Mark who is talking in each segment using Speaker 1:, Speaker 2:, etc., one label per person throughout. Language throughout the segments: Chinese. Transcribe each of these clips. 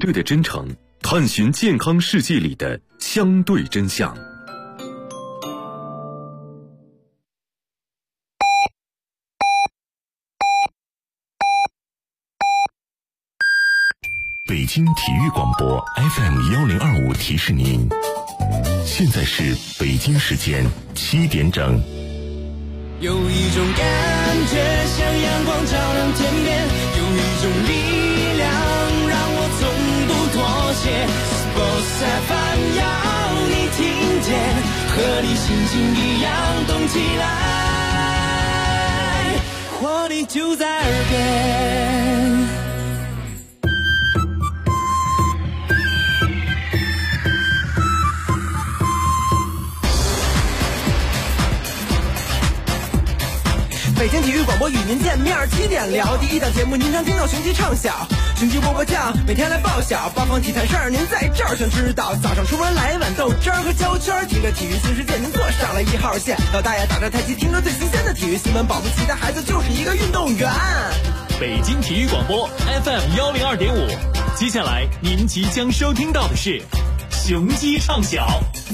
Speaker 1: 略的真诚，探寻健康世界里的相对真相。
Speaker 2: 北京体育广播 FM1025 提示您，现在是北京时间7点整。
Speaker 3: 有一种感觉像阳光照亮天边，有一种力量让我从不妥协。Sports FM 要你听见，和你心情一样动起来，活力就在耳边。
Speaker 4: 北京体育广播与您见面，7点聊第一档节目，您常听到雄鸡唱晓，雄鸡波波酱，每天来报晓，八方体坛事儿您在这儿全知道。早上出门来一碗豆汁儿和焦圈，听着体育新世界，您坐上了1号线。老大爷打着太极，听着最新鲜的体育新闻，保不齐的孩子就是一个运动员。
Speaker 5: 北京体育广播 FM102.5，接下来您即将收听到的是雄鸡唱晓。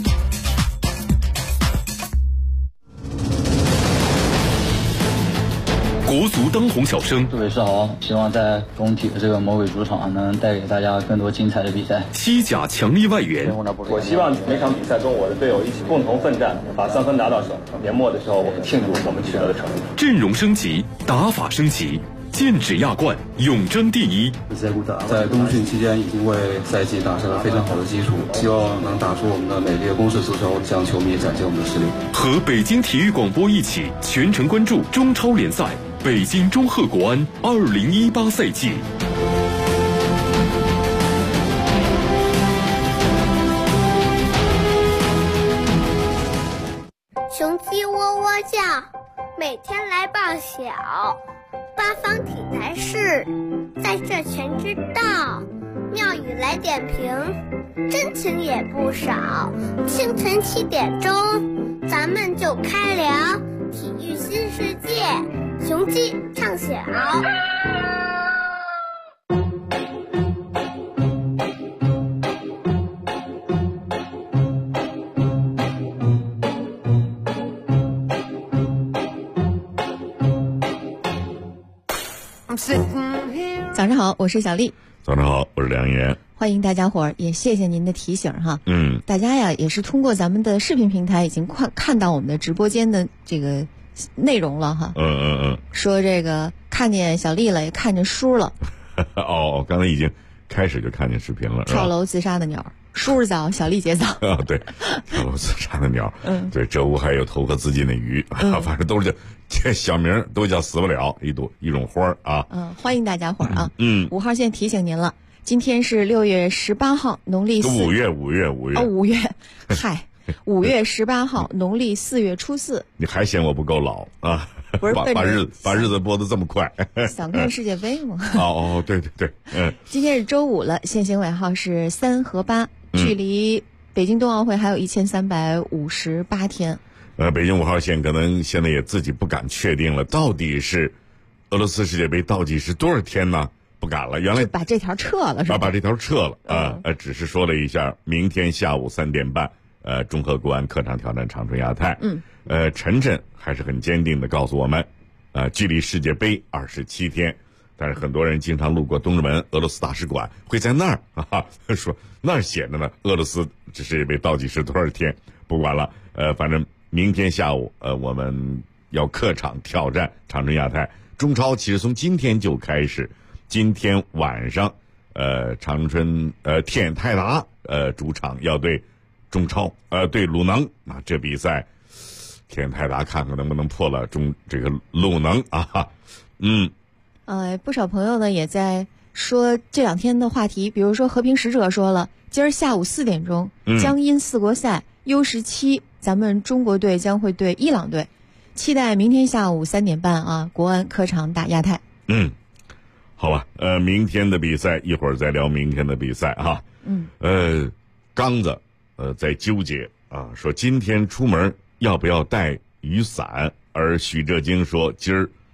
Speaker 1: 国足当红小生，
Speaker 6: 各位是好，希望在工体的这个魔鬼主场能带给大家更多精彩的比赛。
Speaker 1: 西甲强力外援，
Speaker 7: 我希望每场比赛中我的队友一起共同奋战，把3分拿到手。年末的时候，我们庆祝我们取得的成绩。
Speaker 1: 阵容升级，打法升级，剑指亚冠，永争第一。
Speaker 8: 在冬训期间已经为赛季打下了非常好的基础，希望能打出我们的美丽的攻势足球，向球迷展现我们的实力。
Speaker 1: 和北京体育广播一起全程关注中超联赛。北京中赫国安2018赛季。
Speaker 9: 雄鸡喔喔叫，每天来报晓，八方体坛事，在这全知道。妙语来点评，真情也不少。清晨7点钟，咱们就开聊体育新世界。雄鸡唱晓。
Speaker 10: 早上好，我是小丽。
Speaker 2: 早上好，我是梁岩。
Speaker 10: 欢迎大家伙儿，也谢谢您的提醒哈。大家呀也是通过咱们的视频平台已经看到我们的直播间的这个内容了哈。说这个看见小丽了，也看见叔了。
Speaker 2: 哦，刚才已经开始就看见视频了。
Speaker 10: 跳楼自杀的鸟，叔早，小丽姐早。
Speaker 2: 对，跳楼自杀的鸟。对，这屋还有投河自尽的鱼，反正都是这小名都叫死不了，一种花啊。
Speaker 10: 欢迎大家伙儿啊。5号线提醒您了，今天是6月18号，农历
Speaker 2: 5月。
Speaker 10: 5月，嗨。5月18号，农历4月初4。
Speaker 2: 你还嫌我不够老啊？
Speaker 10: 不是
Speaker 2: 把日子过得这么快。
Speaker 10: 想看世界杯吗？
Speaker 2: 对，
Speaker 10: 今天是周5了，限行尾号是3和8，距离北京冬奥会还有1358天。
Speaker 2: 北京5号线可能现在也自己不敢确定了，到底是俄罗斯世界杯倒计时多少天呢？不敢了，原来
Speaker 10: 把这条撤了是吧？
Speaker 2: 把这条撤了啊！只是说了一下，明天下午3点半。中赫国安客场挑战长春亚泰。晨晨还是很坚定的告诉我们，距离世界杯27天，但是很多人经常路过东直门俄罗斯大使馆，会在那儿说那儿写着呢，俄罗斯这世界杯倒计时多少天？不管了，反正明天下午，我们要客场挑战长春亚泰。中超其实从今天就开始，今天晚上，长春天泰达主场要对中超对鲁能，那这比赛天泰达看看能不能破了这个鲁能啊。
Speaker 10: 不少朋友呢也在说这2天的话题，比如说和平使者说了，今儿下午4点钟，江阴4国赛 U17，咱们中国队将会对伊朗队，期待明天下午3点半啊，国安客场打亚泰。
Speaker 2: 好吧，明天的比赛一会儿再聊明天的比赛哈。刚子在纠结啊，说今天出门要不要带雨伞，而许哲京说今儿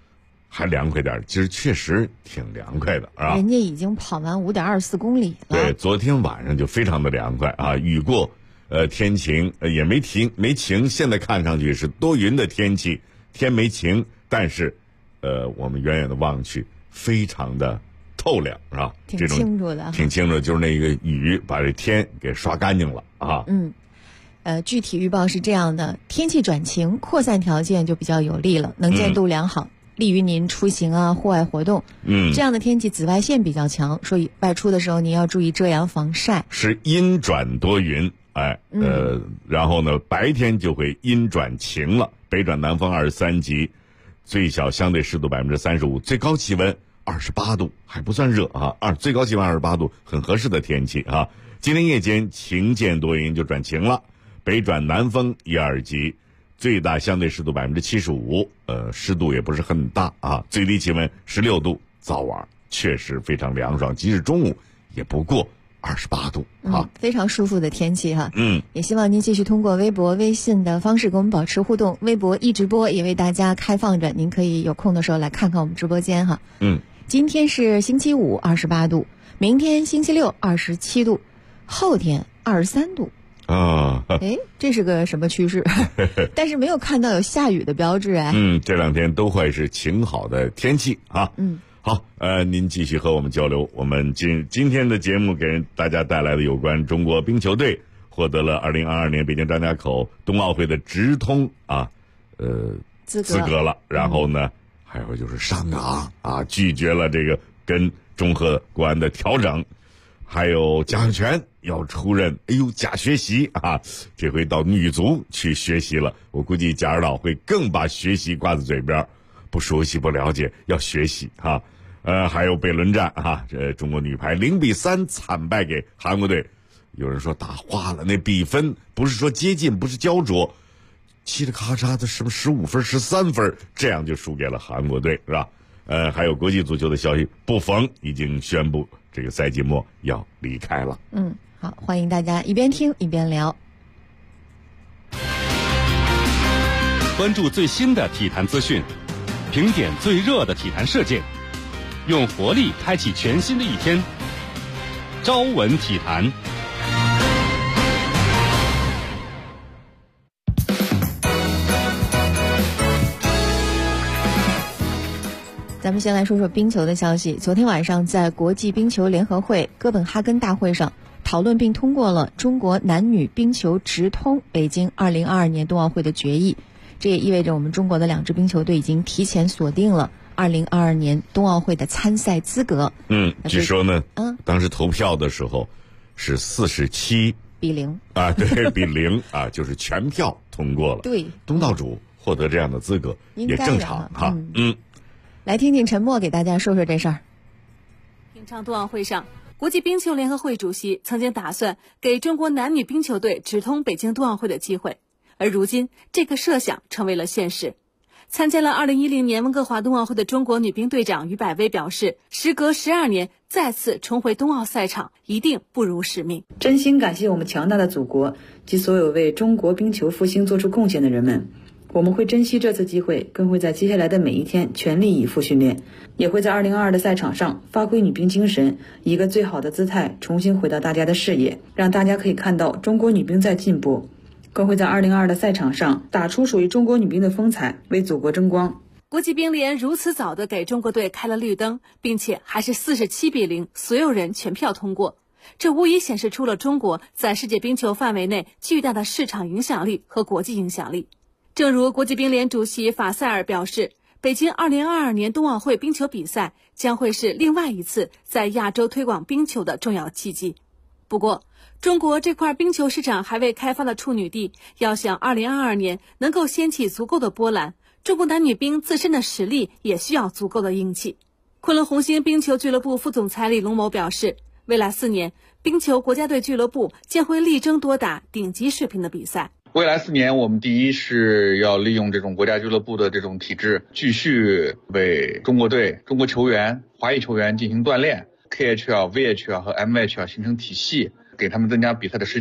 Speaker 2: 还凉快点，今儿确实挺凉快的啊。
Speaker 10: 人家已经跑完5.24公里了。
Speaker 2: 对，昨天晚上就非常的凉快啊，雨过，天晴，也没晴。现在看上去是多云的天气，天没晴，但是，我们远远的望去，非常的透亮，是吧？
Speaker 10: 挺清楚的，
Speaker 2: 挺清楚，就是那个雨把这天给刷干净了啊。
Speaker 10: 具体预报是这样的：天气转晴，扩散条件就比较有利了，能见度良好。利于您出行啊，户外活动。这样的天气紫外线比较强，所以外出的时候您要注意遮阳防晒。
Speaker 2: 是阴转多云，然后呢，白天就会阴转晴了，北转南风23级，最小相对湿度35%，最高气温28度，还不算热啊，最高气温28度，很合适的天气啊。今天夜间晴见多云就转晴了，北转南风1、2级。最大相对湿度75%，湿度也不是很大啊。最低气温16度，早晚确实非常凉爽，即使中午也不过28度啊，
Speaker 10: 非常舒服的天气哈。也希望您继续通过微博、微信的方式跟我们保持互动。微博一直播也为大家开放着，您可以有空的时候来看看我们直播间哈。今天是星期五，28度；明天星期六27度，后天23度。这是个什么趋势？但是没有看到有下雨的标志哎。
Speaker 2: 这两天都会是晴好的天气啊。好，您继续和我们交流。我们今天的节目给大家带来的有关中国冰球队获得了2022年北京张家口冬奥会的直通资格了。然后呢，还有就是上港拒绝了这个跟中赫国安的调整。还有贾小泉要出任假学习啊，这回到女足去学习了。我估计贾指导会更把学习挂在嘴边，不熟悉不了解要学习啊。还有北仑战啊，这中国女排0-3惨败给韩国队，有人说打花了，那比分不是说接近，不是焦灼，嘁哩咔嚓的什么15分13分，这样就输给了韩国队，是吧？还有国际足球的消息，布冯已经宣布这个赛季末要离开了。
Speaker 10: 好，欢迎大家一边听一边聊，
Speaker 1: 关注最新的体坛资讯，评点最热的体坛事件，用活力开启全新的一天。朝闻体坛。
Speaker 10: 咱们先来说说冰球的消息。昨天晚上在国际冰球联合会哥本哈根大会上讨论并通过了中国男女冰球直通北京2022年冬奥会的决议。这也意味着我们中国的2支冰球队已经提前锁定了2022年冬奥会的参赛资格。
Speaker 2: 据说呢，当时投票的时候是47
Speaker 10: 比0
Speaker 2: 啊，对，比0啊，就是全票通过了。
Speaker 10: 对，
Speaker 2: 东道主获得这样的资格也正常哈。
Speaker 10: 来听听陈默给大家说说这事儿。
Speaker 11: 平昌冬奥会上，国际冰球联合会主席曾经打算给中国男女冰球队直通北京冬奥会的机会，而如今这个设想成为了现实。参加了2010年温哥华冬奥会的中国女兵队长于百薇表示，时隔12年再次重回冬奥赛场，一定不辱使命。
Speaker 12: 真心感谢我们强大的祖国及所有为中国冰球复兴做出贡献的人们。我们会珍惜这次机会，更会在接下来的每一天全力以赴训练，也会在2022的赛场上发挥女兵精神，以一个最好的姿态重新回到大家的视野，让大家可以看到中国女兵在进步，更会在2022的赛场上打出属于中国女兵的风采，为祖国争光。
Speaker 11: 国际冰联如此早地给中国队开了绿灯，并且还是47比0，所有人全票通过，这无疑显示出了中国在世界冰球范围内巨大的市场影响力和国际影响力。正如国际冰联主席法塞尔表示，北京2022年冬奥会冰球比赛将会是另外一次在亚洲推广冰球的重要契机。不过，中国这块冰球市场还未开发的处女地，要想2022年能够掀起足够的波澜，中国男女冰自身的实力也需要足够的硬气。昆仑红星冰球俱乐部副总裁李龙谋表示，未来4年，冰球国家队俱乐部将会力争多打顶级水平的比赛。
Speaker 13: 未来4年，我们第一是要利用这种国家俱乐部的这种体制，继续为中国队、中国球员、华裔球员进行锻炼 ，KHL、VHL 和 MHL 形成体系，给他们增加比赛的时间。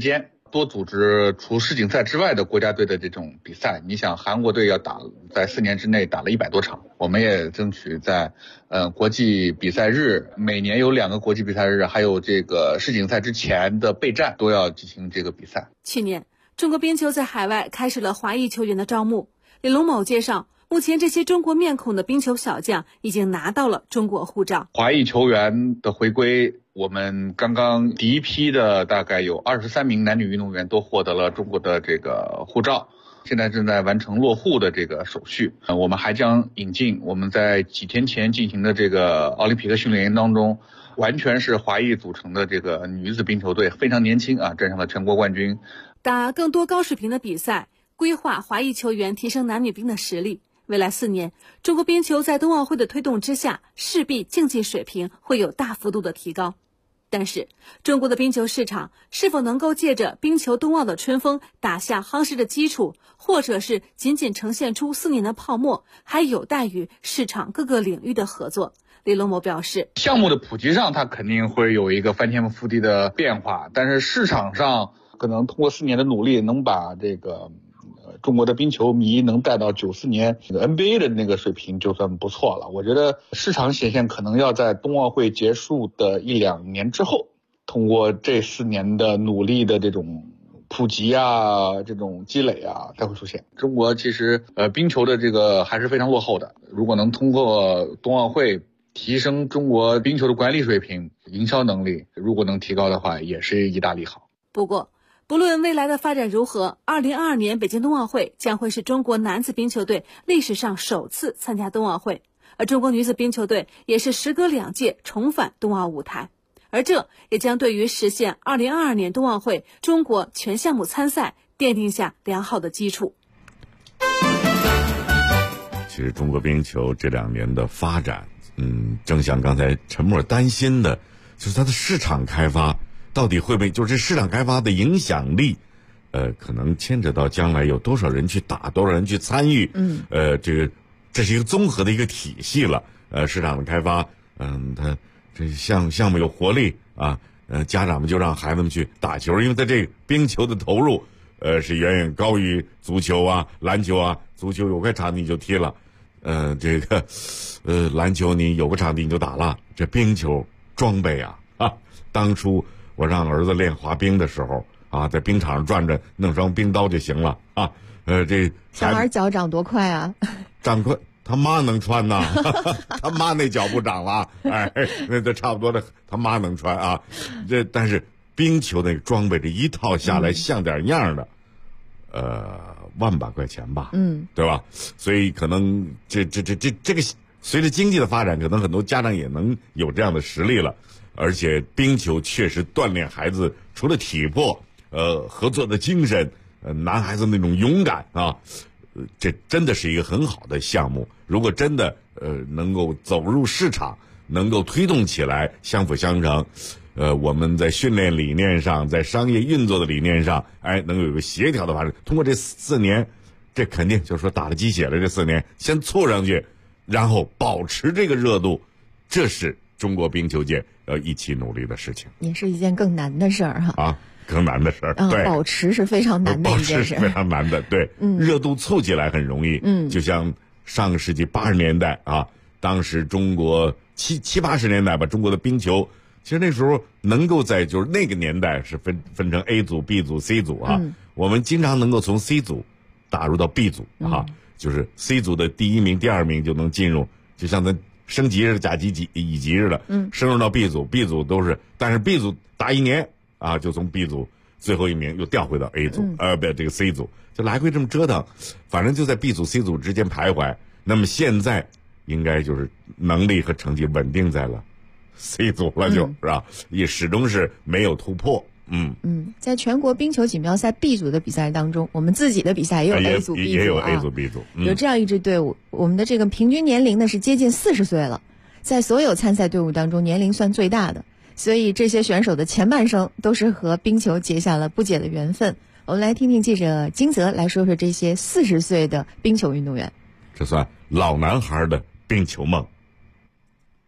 Speaker 13: 多组织除世锦赛之外的国家队的这种比赛。你想，韩国队要在4年之内打了100多场，我们也争取在国际比赛日，每年有2个国际比赛日，还有这个世锦赛之前的备战都要进行这个比赛。
Speaker 11: 去年，中国冰球在海外开始了华裔球员的招募。李龙某介绍，目前这些中国面孔的冰球小将已经拿到了中国护照。
Speaker 13: 华裔球员的回归，我们刚刚第一批的大概有23名男女运动员都获得了中国的这个护照，现在正在完成落户的这个手续。我们还将引进我们在几天前进行的这个奥林匹克训练营当中，完全是华裔组成的这个女子冰球队，非常年轻啊，站上了全国冠军。
Speaker 11: 打更多高水平的比赛，规划华裔球员提升男女冰的实力。未来4年，中国冰球在冬奥会的推动之下，势必竞技水平会有大幅度的提高。但是，中国的冰球市场是否能够借着冰球冬奥的春风打下夯实的基础，或者是仅仅呈现出4年的泡沫，还有待于市场各个领域的合作。李龙某表示，
Speaker 13: 项目的普及上，它肯定会有一个翻天覆地的变化，但是市场上可能通过4年的努力，能把这个中国的冰球迷能带到94年 NBA 的那个水平就算不错了。我觉得市场显现可能要在冬奥会结束的1-2年之后，通过这4年的努力的这种普及啊，这种积累啊，才会出现。中国其实冰球的这个还是非常落后的，如果能通过冬奥会提升中国冰球的管理水平、营销能力，如果能提高的话，也是一大利好。
Speaker 11: 不过不论未来的发展如何，2022年北京冬奥会将会是中国男子冰球队历史上首次参加冬奥会，而中国女子冰球队也是时隔2届重返冬奥舞台，而这也将对于实现2022年冬奥会中国全项目参赛奠定下良好的基础。
Speaker 2: 其实中国冰球这2年的发展，正像刚才陈默担心的，就是它的市场开发到底会不会，就是市场开发的影响力，可能牵扯到将来有多少人去打，多少人去参与，这是一个综合的一个体系了。市场的开发，它这项目有活力啊，家长们就让孩子们去打球，因为在这个冰球的投入，是远远高于足球啊、篮球啊。足球有个场地你就踢了，篮球你有个场地你就打了。这冰球装备啊，当初我让儿子练滑冰的时候啊，在冰场上转转，弄双冰刀就行了啊。这
Speaker 10: 小孩脚长多快啊！
Speaker 2: 长快，他妈能穿呐，他妈那脚不长了，那都差不多的，他妈能穿啊。但是冰球那个装备这一套下来像点样的，万把块钱吧，对吧？所以可能这个随着经济的发展，可能很多家长也能有这样的实力了。而且冰球确实锻炼孩子除了体魄，合作的精神，男孩子那种勇敢啊，这真的是一个很好的项目。如果真的能够走入市场，能够推动起来，相辅相成，我们在训练理念上，在商业运作的理念上，能有一个协调的发展。通过这4年，这肯定就是说打了鸡血了。这4年先凑上去，然后保持这个热度，这是中国冰球界要一起努力的事情，
Speaker 10: 也是一件更难的事儿哈。
Speaker 2: 更难的事儿，对，
Speaker 10: 保持是非常难的一件事，
Speaker 2: 保持是非常难的，对，热度凑起来很容易，就像上个世纪80年代啊，当时中国70、80年代吧，中国的冰球，其实那时候能够在就是那个年代是分成 A 组、B 组、C 组啊，我们经常能够从 C 组打入到 B 组啊，就是 C 组的第1名、第2名就能进入，就像咱升级似的甲级乙级似的，升入到 B 组，B 组都是，但是 B 组打1年啊，就从 B 组最后1名又调回到 A 组，这个 C 组，就来回这么折腾，反正就在 B 组 C 组之间徘徊。那么现在应该就是能力和成绩稳定在了 C 组了，是吧？也始终是没有突破。
Speaker 10: 在全国冰球锦标赛 B 组的比赛当中，我们自己的比赛也有 A 组 B 组，
Speaker 2: 也有 A 组 B 组，
Speaker 10: 有这样一支队伍，我们的这个平均年龄呢是接近40岁了，在所有参赛队伍当中年龄算最大的。所以这些选手的前半生都是和冰球结下了不解的缘分。我们来听听记者金泽来说说这些40岁的冰球运动员。
Speaker 2: 这算老男孩的冰球梦。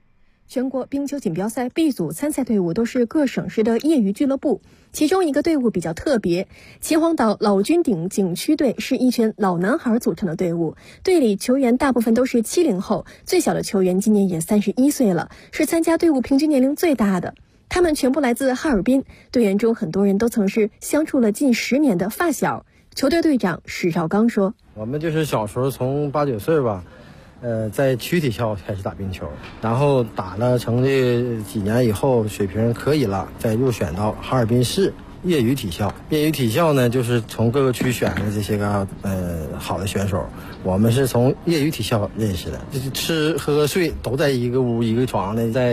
Speaker 14: 全国冰球锦标赛 B 组参赛队伍都是各省市的业余俱乐部，其中一个队伍比较特别，秦皇岛老君顶景区队是一群老男孩组成的队伍，队里球员大部分都是70后，最小的球员今年也31岁了，是参加队伍平均年龄最大的。他们全部来自哈尔滨，队员中很多人都曾是相处了近10年的发小。球队队长史绍刚说：“
Speaker 15: 我们就是小时候从8、9岁吧，在区体校开始打冰球，然后打了成绩几年以后，水平可以了，再入选到哈尔滨市业余体校。业余体校呢，就是从各个区选的这些个好的选手。我们是从业余体校认识的，就是吃喝睡都在一个屋一个床的，在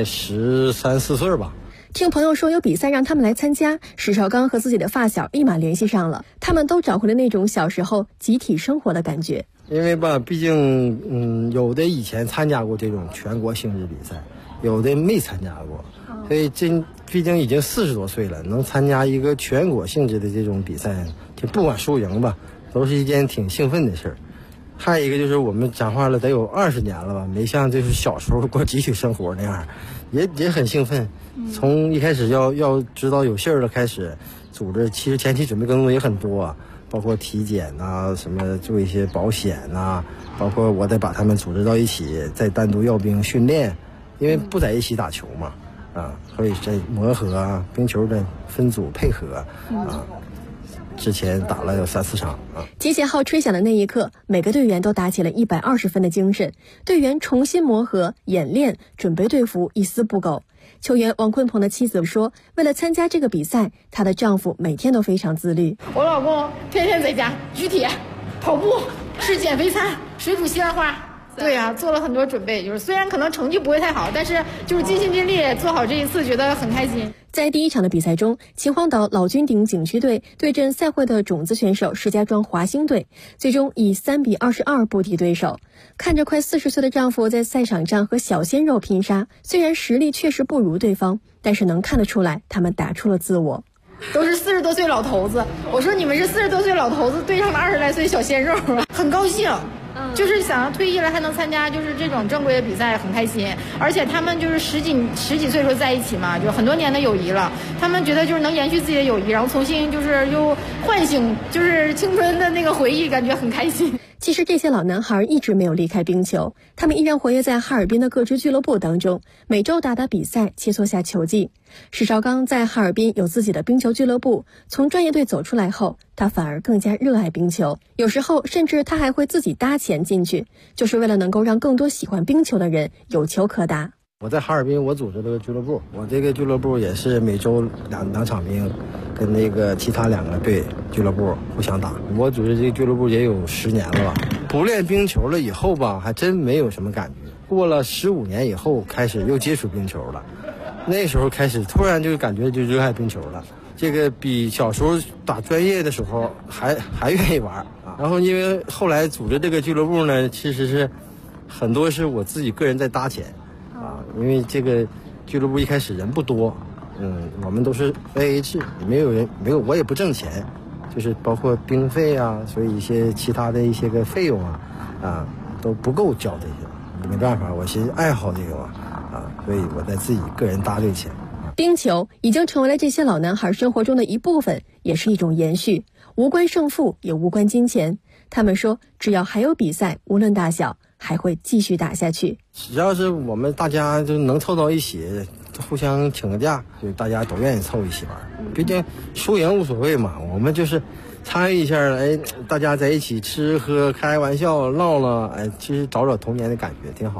Speaker 15: 13、14岁吧。”
Speaker 14: 听朋友说有比赛让他们来参加，史绍刚和自己的发小立马联系上了，他们都找回了那种小时候集体生活的感觉。
Speaker 15: 因为吧，毕竟有的以前参加过这种全国性质比赛，有的没参加过，所以毕竟已经40多岁了，能参加一个全国性质的这种比赛，就不管输赢吧，都是一件挺兴奋的事儿。还有一个就是我们讲话了得有20年了吧，没像就是小时候过集体生活那样，也很兴奋。从一开始要知道有信儿了开始组织，其实前期准备工作也很多，包括体检啊，什么做一些保险啊，包括我得把他们组织到一起，再单独要兵训练，因为不在一起打球嘛，所以在磨合啊，冰球的分组配合啊。之前打了有3、4场啊。
Speaker 14: 集结号吹响的那一刻，每个队员都打起了120分的精神，队员重新磨合、演练、准备队服，一丝不苟。球员王坤鹏的妻子说，为了参加这个比赛，她的丈夫每天都非常自律。
Speaker 16: 我老公天天在家举铁、跑步、吃减肥餐、水煮西兰花。对呀，做了很多准备，就是虽然可能成绩不会太好，但是就是尽心尽力做好这一次，觉得很开心。
Speaker 14: 在第一场的比赛中，秦皇岛老君顶景区队对阵赛会的种子选手石家庄华兴队，最终以3-22不敌对手。看着快40岁的丈夫在赛场上和小鲜肉拼杀，虽然实力确实不如对方，但是能看得出来他们打出了自我。
Speaker 16: 都是40多岁老头子，我说你们是40多岁老头子对上了20来岁小鲜肉，很高兴。就是想要退役了还能参加就是这种正规的比赛，很开心。而且他们就是十几岁时候在一起嘛，就很多年的友谊了。他们觉得就是能延续自己的友谊，然后重新就是又唤醒就是青春的那个回忆，感觉很开心。
Speaker 14: 其实这些老男孩一直没有离开冰球，他们依然活跃在哈尔滨的各支俱乐部当中，每周打打比赛，切磋下球技。史绍刚在哈尔滨有自己的冰球俱乐部，从专业队走出来后，他反而更加热爱冰球，有时候甚至他还会自己搭钱进去，就是为了能够让更多喜欢冰球的人有球可打。
Speaker 15: 我在哈尔滨，我组织了个俱乐部，我这个俱乐部也是每周两场兵，跟那个其他2个队俱乐部互相打。我组织这个俱乐部也有10年了吧。不练冰球了以后吧，还真没有什么感觉。过了15年以后，开始又接触冰球了，那时候开始突然就感觉就热爱冰球了。这个比小时候打专业的时候还愿意玩啊。然后因为后来组织这个俱乐部呢，其实是很多是我自己个人在搭钱。因为这个俱乐部一开始人不多，我们都是 AA 制，没有我也不挣钱，就是包括兵费啊，所以一些其他的一些个费用都不够交这些，没办法，我寻思爱好这个嘛，所以我在自己个人搭这钱。
Speaker 14: 冰球已经成为了这些老男孩生活中的一部分，也是一种延续，无关胜负，也无关金钱。他们说，只要还有比赛，无论大小，还会继续打下去。
Speaker 15: 只要是我们大家就能凑到一起，互相请个假，就大家都愿意凑一起玩。毕竟输赢无所谓嘛，我们就是参与一下，大家在一起吃喝开玩笑闹闹，其实找童年的感觉挺好。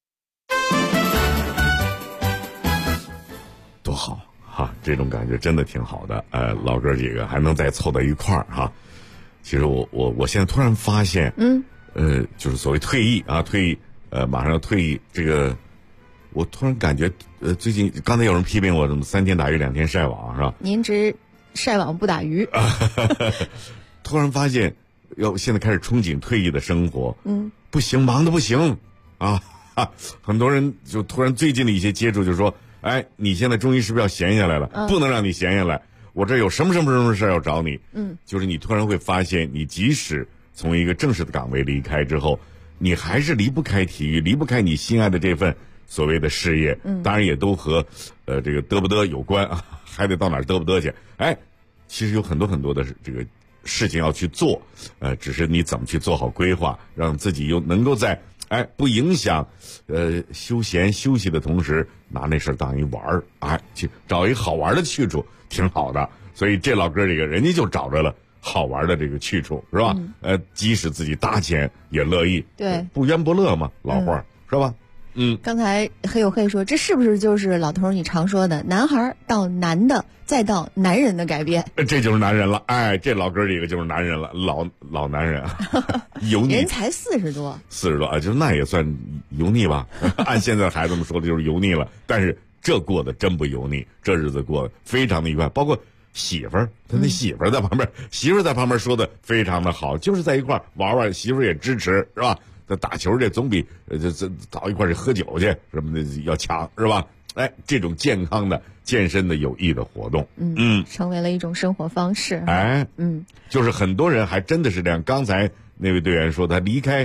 Speaker 2: 多好哈，这种感觉真的挺好的。老哥几个还能再凑到一块儿哈。其实我现在突然发现，就是所谓退役，马上要退役，这个我突然感觉，最近刚才有人批评我，怎么3天打鱼2天晒网，是吧？
Speaker 10: 您只晒网不打鱼。
Speaker 2: 突然发现，现在开始憧憬退役的生活，不行，忙得不行啊！很多人就突然最近的一些接触就说，你现在终于是不是要闲下来了？不能让你闲下来。我这有什么事要找你，就是你突然会发现，你即使从一个正式的岗位离开之后，你还是离不开体育，离不开你心爱的这份所谓的事业，当然也都和这个得不得有关啊，还得到哪儿得不得去。其实有很多很多的这个事情要去做，只是你怎么去做好规划，让自己又能够在不影响休闲休息的同时，拿那事儿当一玩儿，去找一好玩的去处，挺好的。所以这老哥这个人家就找着了好玩的这个去处，是吧？即使自己搭钱也乐意，
Speaker 10: 对，
Speaker 2: 不冤不乐嘛，老话是吧？
Speaker 10: 刚才黑有黑说，这是不是就是老头你常说的男孩到男的，再到男人的改变？
Speaker 2: 这就是男人了，这老哥这个就是男人了，老男人啊，油腻。
Speaker 10: 人才40多
Speaker 2: 啊，就那也算油腻吧？按现在孩子们说的就是油腻了，但是这过得真不油腻，这日子过得非常的愉快，包括媳妇儿，他那媳妇儿在旁边，媳妇儿在旁边说的非常的好，就是在一块玩玩，媳妇儿也支持，是吧？这打球这总比这到一块去喝酒去什么的要强，是吧？这种健康的、健身的、有益的活动，
Speaker 10: 成为了一种生活方式。
Speaker 2: 就是很多人还真的是这样。刚才那位队员说，他离开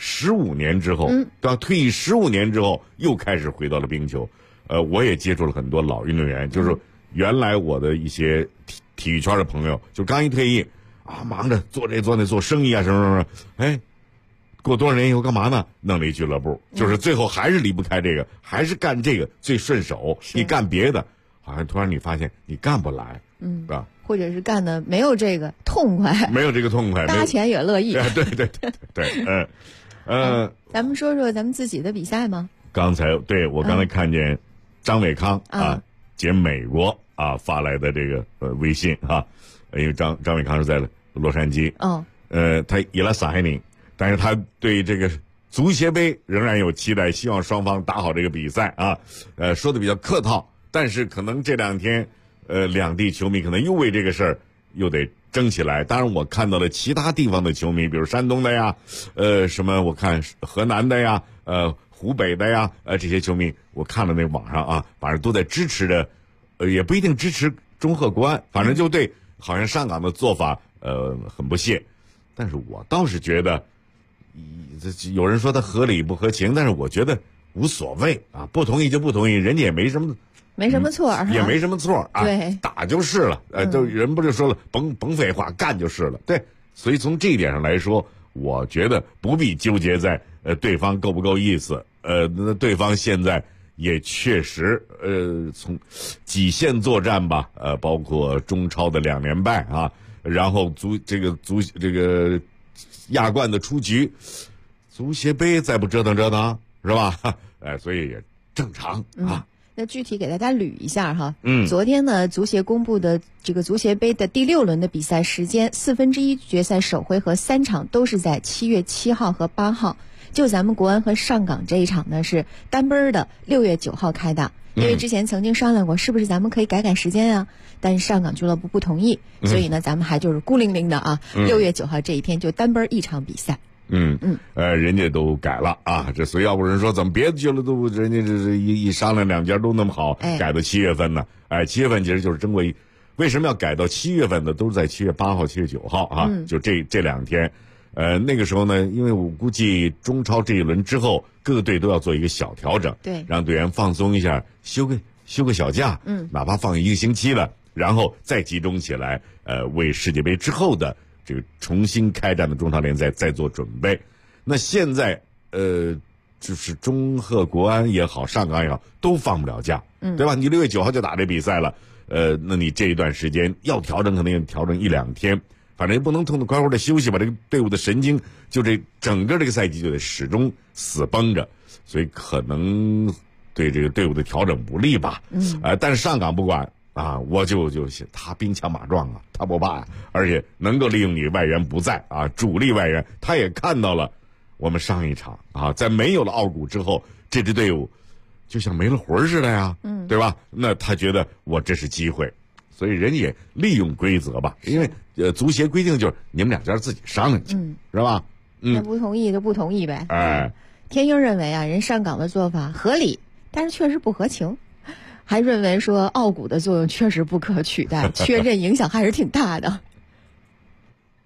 Speaker 2: 15年之后，到退役15年之后，又开始回到了冰球。我也接触了很多老运动员，就是原来我的一些体育圈的朋友，就刚一退役忙着做这做那做生意啊什么什么，过多少年以后干嘛呢？弄了一俱乐部，就是最后还是离不开这个，还是干这个最顺手。你干别的，好像突然你发现你干不来，是吧？
Speaker 10: 或者是干的没有这个痛快，
Speaker 2: 没有这个痛快，
Speaker 10: 搭钱也乐意。
Speaker 2: 对，
Speaker 10: 咱们说说咱们自己的比赛吗？
Speaker 2: 刚才我刚才看见张伟康接美国发来的这个微信因为张伟康是在洛杉矶，他也来上海宁。但是他对这个足协杯仍然有期待，希望双方打好这个比赛说的比较客套，但是可能这2天两地球迷可能又为这个事儿又得争起来。当然我看到了其他地方的球迷，比如山东的呀，什么我看河南的呀，湖北的呀，这些球迷我看了那网上反正都在支持着，也不一定支持中赫国安，反正就对好像上港的做法很不屑。但是我倒是觉得有人说他合理不合情，但是我觉得无所谓不同意就不同意，人家也没什么错，也没什么错
Speaker 10: 对，
Speaker 2: 打就是了，就人不是说了甭废话，干就是了，对。所以从这一点上来说，我觉得不必纠结在对方够不够意思，那对方现在也确实从几线作战吧，包括中超的2连败然后这个亚冠的出局，足协杯再不折腾折腾是吧？所以也正常
Speaker 10: 那具体给大家捋一下昨天呢，足协公布的这个足协杯的第6轮的比赛时间，1/4决赛首回合3场都是在7月7号和8号，就咱们国安和上港这一场呢是单奔的6月9号开打。因为之前曾经商量过，是不是咱们可以改时间啊？但是上港俱乐部不同意，所以呢，咱们还就是孤零零的6月9号这一天就单奔1场比赛。
Speaker 2: 人家都改了这所以要不人说怎么别的俱乐部人家这是一商量2家都那么好，改到7月份呢？7月份其实就是争过为什么要改到7月份呢？都是在7月8号、7月9号就这2天。那个时候呢，因为我估计中超这一轮之后，各个队都要做一个小调整，
Speaker 10: 对，
Speaker 2: 让队员放松一下，休个小假，哪怕放1个星期了，然后再集中起来，为世界杯之后的这个重新开战的中超联赛再做准备。那现在就是中赫国安也好，上港也好，都放不了假，对吧？你6月9号就打这比赛了，那你这一段时间要调整，可能要调整1-2天。反正也不能痛痛快快的休息吧，这个队伍的神经就这整个这个赛季就得始终死绷着，所以可能对这个队伍的调整不利吧。但是上港不管我就他兵强马壮他不怕而且能够利用你外援不在主力外援，他也看到了我们上一场在没有了奥古之后，这支队伍就像没了魂似的呀，对吧？那他觉得我这是机会。所以人也利用规则吧，因为足协规定就是你们2家自己商量去，是吧？
Speaker 10: 那不同意就不同意呗。天鹰认为人上港的做法合理，但是确实不合情，还认为说奥古的作用确实不可取代，缺阵影响还是挺大的。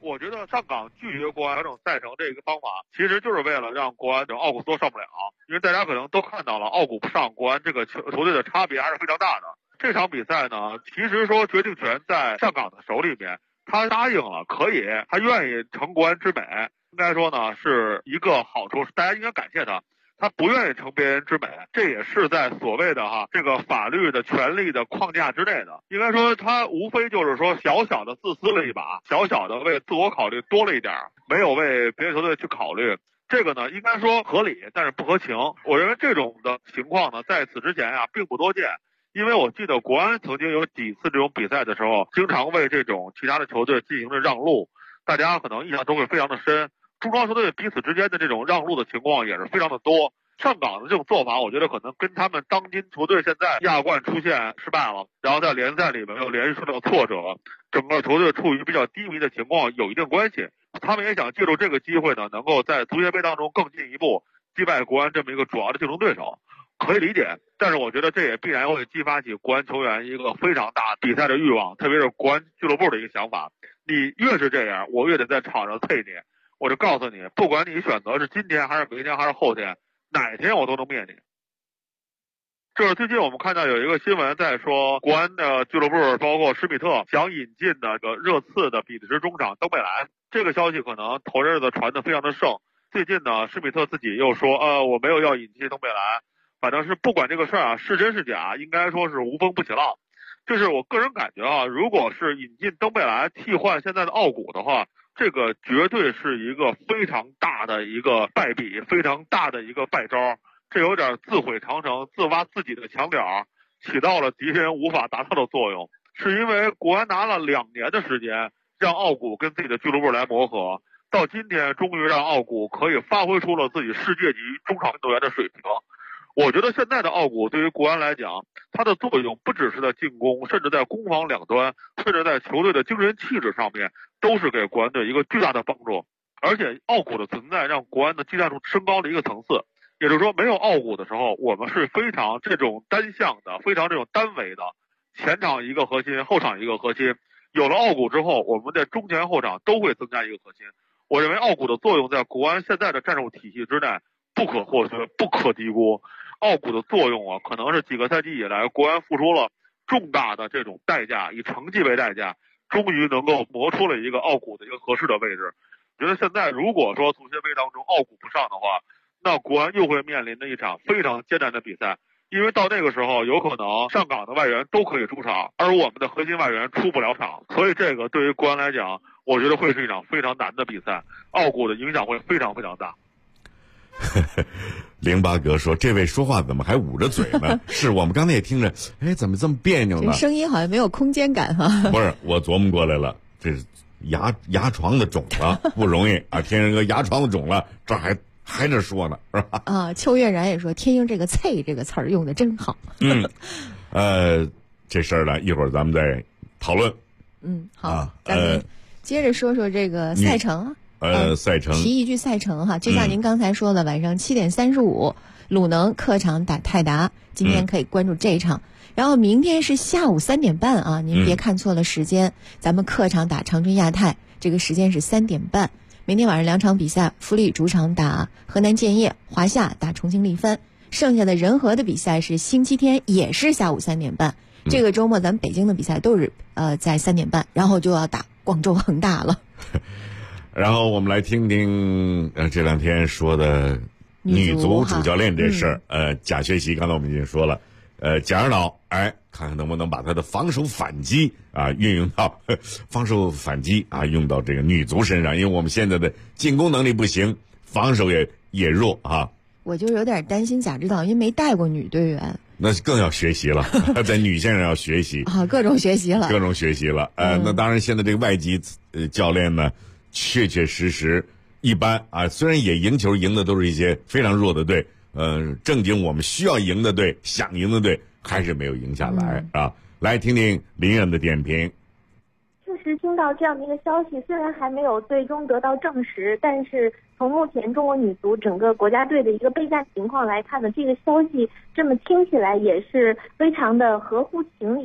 Speaker 17: 我觉得上港拒绝国安调整赛程这个方法，其实就是为了让国安奥古斯托上不了，因为大家可能都看到了奥古不上国安这个球队的差别还是非常大的。这场比赛呢，其实说决定权在上港的手里面，他答应了，可以，他愿意承国安之美，应该说呢是一个好处，大家应该感谢他。他不愿意承别人之美，这也是在所谓的这个法律的权利的框架之内的。应该说他无非就是说小小的自私了一把，小小的为自我考虑多了一点，没有为别的球队去考虑。这个呢应该说合理，但是不合情。我认为这种的情况呢在此之前并不多见。因为我记得国安曾经有几次这种比赛的时候，经常为这种其他的球队进行着让路，大家可能印象都会非常的深。中超球队彼此之间的这种让路的情况也是非常的多。上港的这种做法，我觉得可能跟他们当今球队现在亚冠出现失败了，然后在联赛里面又连续受到挫折，整个球队处于比较低迷的情况有一定关系。他们也想借助这个机会呢，能够在足协杯当中更进一步击败国安这么一个主要的竞争对手，可以理解。但是我觉得这也必然会激发起国安球员一个非常大比赛的欲望，特别是国安俱乐部的一个想法。你越是这样，我越得在场上啐你。我就告诉你，不管你选择是今天还是明天还是后天，哪天我都能灭你。这是最近我们看到有一个新闻在说，国安的俱乐部包括施密特想引进的个热刺的比利时中场登贝莱，这个消息可能头阵子传的非常的盛。最近呢，施密特自己又说，我没有要引进登贝莱，反正是不管这个事儿是真是假，应该说是无风不起浪。这是我个人感觉如果是引进登贝莱替换现在的奥古的话，这个绝对是一个非常大的一个败笔，非常大的一个败招。这有点自毁长城，自挖自己的墙角，起到了敌人无法达到的作用。是因为国安拿了2年的时间，让奥古跟自己的俱乐部来磨合，到今天终于让奥古可以发挥出了自己世界级中场运动员的水平。我觉得现在的奥古对于国安来讲，它的作用不只是在进攻，甚至在攻防两端，甚至在球队的精神气质上面，都是给国安队一个巨大的帮助。而且奥古的存在让国安的技战术升高了一个层次。也就是说，没有奥古的时候，我们是非常这种单向的，非常这种单维的，前场一个核心，后场一个核心。有了奥古之后，我们在中前后场都会增加一个核心。我认为奥古的作用在国安现在的战术体系之内不可或缺，不可低估。奥古的作用可能是几个赛季以来国安付出了重大的这种代价，以成绩为代价，终于能够磨出了一个奥古的一个合适的位置。我觉得现在如果说足协杯当中奥古不上的话，那国安又会面临的一场非常艰难的比赛，因为到那个时候有可能上港的外援都可以出场，而我们的核心外援出不了场，所以这个对于国安来讲，我觉得会是一场非常难的比赛，奥古的影响会非常非常大。
Speaker 2: 08哥说：“这位说话怎么还捂着嘴呢？”是我们刚才也听着，怎么这么别扭呢？
Speaker 10: 声音好像没有空间感哈。
Speaker 2: 不是，我琢磨过来了，这是牙床子肿了，不容易啊！天鹰哥牙床子肿了，这还这说呢，是吧？
Speaker 10: 啊，邱月然也说，天鹰这个“啐”这个词儿用的真好。
Speaker 2: 这事儿呢，一会儿咱们再讨论。
Speaker 10: 好，咱们接着说说这个赛程。
Speaker 2: 赛程
Speaker 10: 提一句赛程哈，就像您刚才说的，晚上7点35，鲁能客场打泰达，今天可以关注这一场。然后明天是下午3点半啊，您别看错了时间，咱们客场打长春亚泰，这个时间是3点半。明天晚上2场比赛，富力主场打河南建业，华夏打重庆力帆。剩下的人和的比赛是星期天，也是下午3点半。这个周末咱们北京的比赛都是在3点半，然后就要打广州恒大了。
Speaker 2: 然后我们来听听这2天说的女足主教练这事儿。贾学习刚才我们已经说了，贾指导看看能不能把他的防守反击运用到用到这个女足身上，因为我们现在的进攻能力不行，防守也弱啊。
Speaker 10: 我就有点担心贾指导，因为没带过女队员，
Speaker 2: 那更要学习了，在女线上要学习
Speaker 10: 各种学习了。
Speaker 2: 那当然，现在这个外籍教练呢，确确实实一般虽然也赢球，赢的都是一些非常弱的队，正经我们需要赢的队，想赢的队还是没有赢下来来听听林远的点评。
Speaker 18: 确实听到这样的一个消息，虽然还没有最终得到证实，但是从目前中国女足整个国家队的一个备战情况来看呢，这个消息这么听起来也是非常的合乎情理。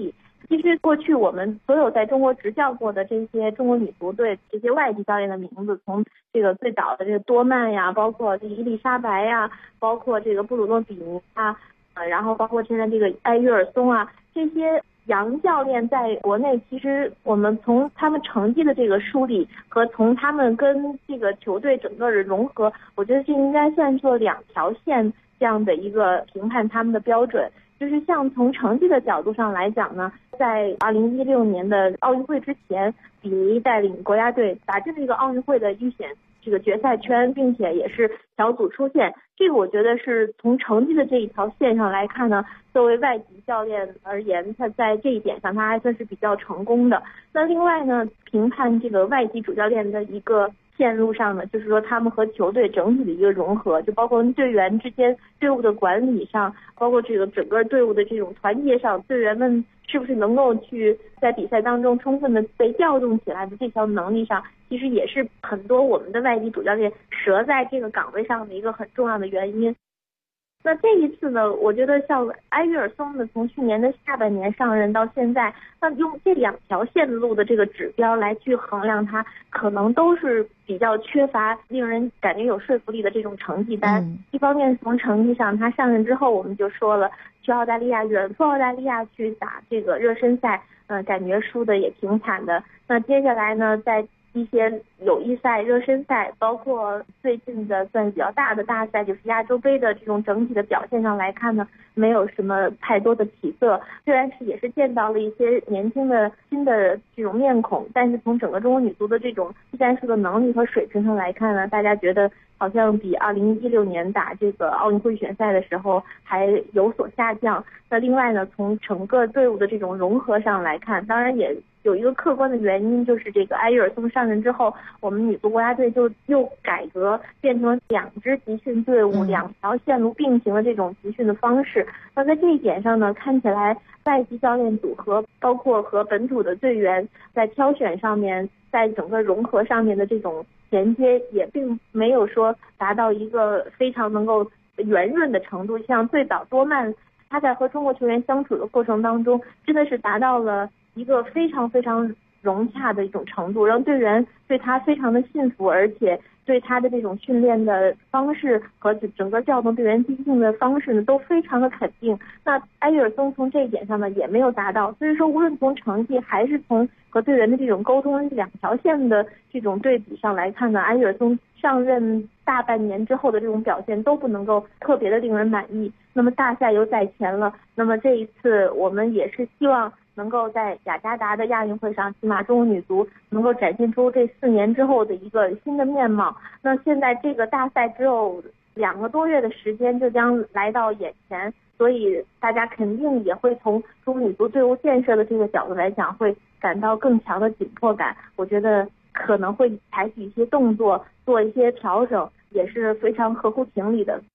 Speaker 18: 其实过去我们所有在中国执教过的这些中国女足队这些外籍教练的名字，从这个最早的这个多曼呀，包括这个伊丽莎白呀，包括这个布鲁诺比尼啊，然后包括现在这个埃约尔松啊，这些洋教练在国内，其实我们从他们成绩的这个梳理和从他们跟这个球队整个的融合，我觉得这应该算作2条线这样的一个评判他们的标准。就是像从成绩的角度上来讲呢，在2016年的奥运会之前，比利带领国家队打进了一个奥运会的预选这个决赛圈，并且也是小组出线。这个我觉得是从成绩的这一条线上来看呢，作为外籍教练而言，他在这一点上他还算是比较成功的。那另外呢，评判这个外籍主教练的一个线路上呢，就是说他们和球队整体的一个融合，就包括队员之间队伍的管理上，包括这个整个队伍的这种团结上，队员们是不是能够去在比赛当中充分的被调动起来的这条能力上，其实也是很多我们的外籍主教练折在这个岗位上的一个很重要的原因。那这一次呢，我觉得像埃约尔松呢，从去年的下半年上任到现在，那用这2条线路的这个指标来去衡量他，可能都是比较缺乏令人感觉有说服力的这种成绩单。一方面从成绩上，他上任之后我们就说了，去澳大利亚远赴澳大利亚去打这个热身赛，感觉输的也挺惨的。那接下来呢，在一些友谊赛、热身赛，包括最近的算是比较大的大赛，就是亚洲杯的这种整体的表现上来看呢，没有什么太多的起色。虽然是也是见到了一些年轻的新的这种面孔，但是从整个中国女足的这种技战术的能力和水平上来看呢，大家觉得好像比2016年打这个奥运会选赛的时候还有所下降。那另外呢，从整个队伍的这种融合上来看，当然也有一个客观的原因，就是这个埃约尔松上任之后，我们女足国家队就又改革，变成了2支集训队伍，2条线路并行的这种集训的方式。那在这一点上呢，看起来外籍教练组合，包括和本土的队员在挑选上面，在整个融合上面的这种衔接，也并没有说达到一个非常能够圆润的程度。像最早多曼，他在和中国球员相处的过程当中，真的是达到了一个非常非常融洽的一种程度，让队员对他非常的信服，而且对他的这种训练的方式和整个调动队员积极性的方式呢，都非常的肯定。那埃约尔松从这一点上呢，也没有达到。所以说，无论从成绩还是从和队员的这种沟通2条线的这种对比上来看呢，埃约尔松上任大半年之后的这种表现都不能够特别的令人满意。那么大赛又在前了，那么这一次我们也是希望能够在雅加达的亚运会上，起码中国女足能够展现出这4年之后的一个新的面貌。那现在这个大赛只有2个多月的时间就将来到眼前，所以大家肯定也会从中国女足队伍建设的这个角度来讲，会感到更强的紧迫感。我觉得可能会采取一些动作，做一些调整，也是非常合乎情理的。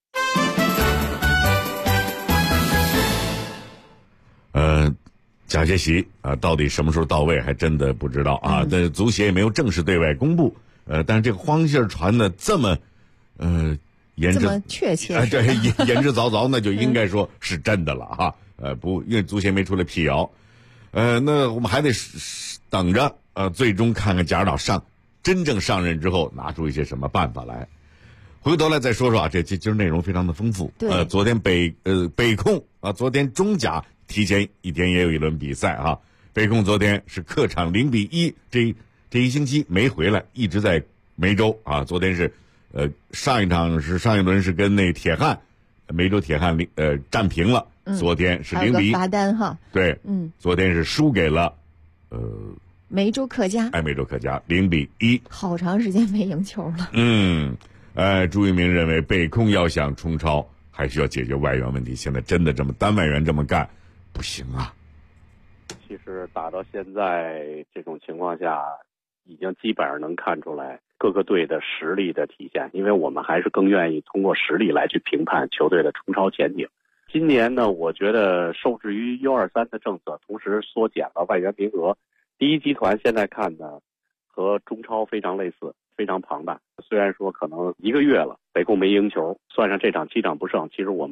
Speaker 2: 贾杰席到底什么时候到位还真的不知道啊。但足协也没有正式对外公布。但是这个荒信儿传的这么言之
Speaker 10: 这么确切，
Speaker 2: 对，言之凿凿，那就应该说是真的了哈。不，因为足协没出来辟谣。那我们还得等着最终看看贾指导真正上任之后拿出一些什么办法来。回过头来再说说啊，这今儿内容非常的丰富。昨天北控昨天中甲提前1天也有一轮比赛啊。北控昨天是客场0-1，这一星期没回来，一直在梅州啊。昨天是上一轮是跟那铁汉梅州铁汉战平了。昨天是0-1，
Speaker 10: 罚单哈。
Speaker 2: 对，昨天是输给了
Speaker 10: 梅州客家。
Speaker 2: 梅州客家0-1，
Speaker 10: 好长时间没赢球了。
Speaker 2: 朱一鸣认为北控要想冲超，还需要解决外援问题。现在真的这么单外援这么干不行啊。
Speaker 19: 其实打到现在这种情况下，已经基本上能看出来各个队的实力的体现，因为我们还是更愿意通过实力来去评判球队的冲超前景。今年呢，我觉得受制于U23的政策，同时缩减了外援名额，第一集团现在看呢和中超非常类似，非常庞大。虽然说可能1个月了，北控没赢球，算上这场7场不胜，其实我们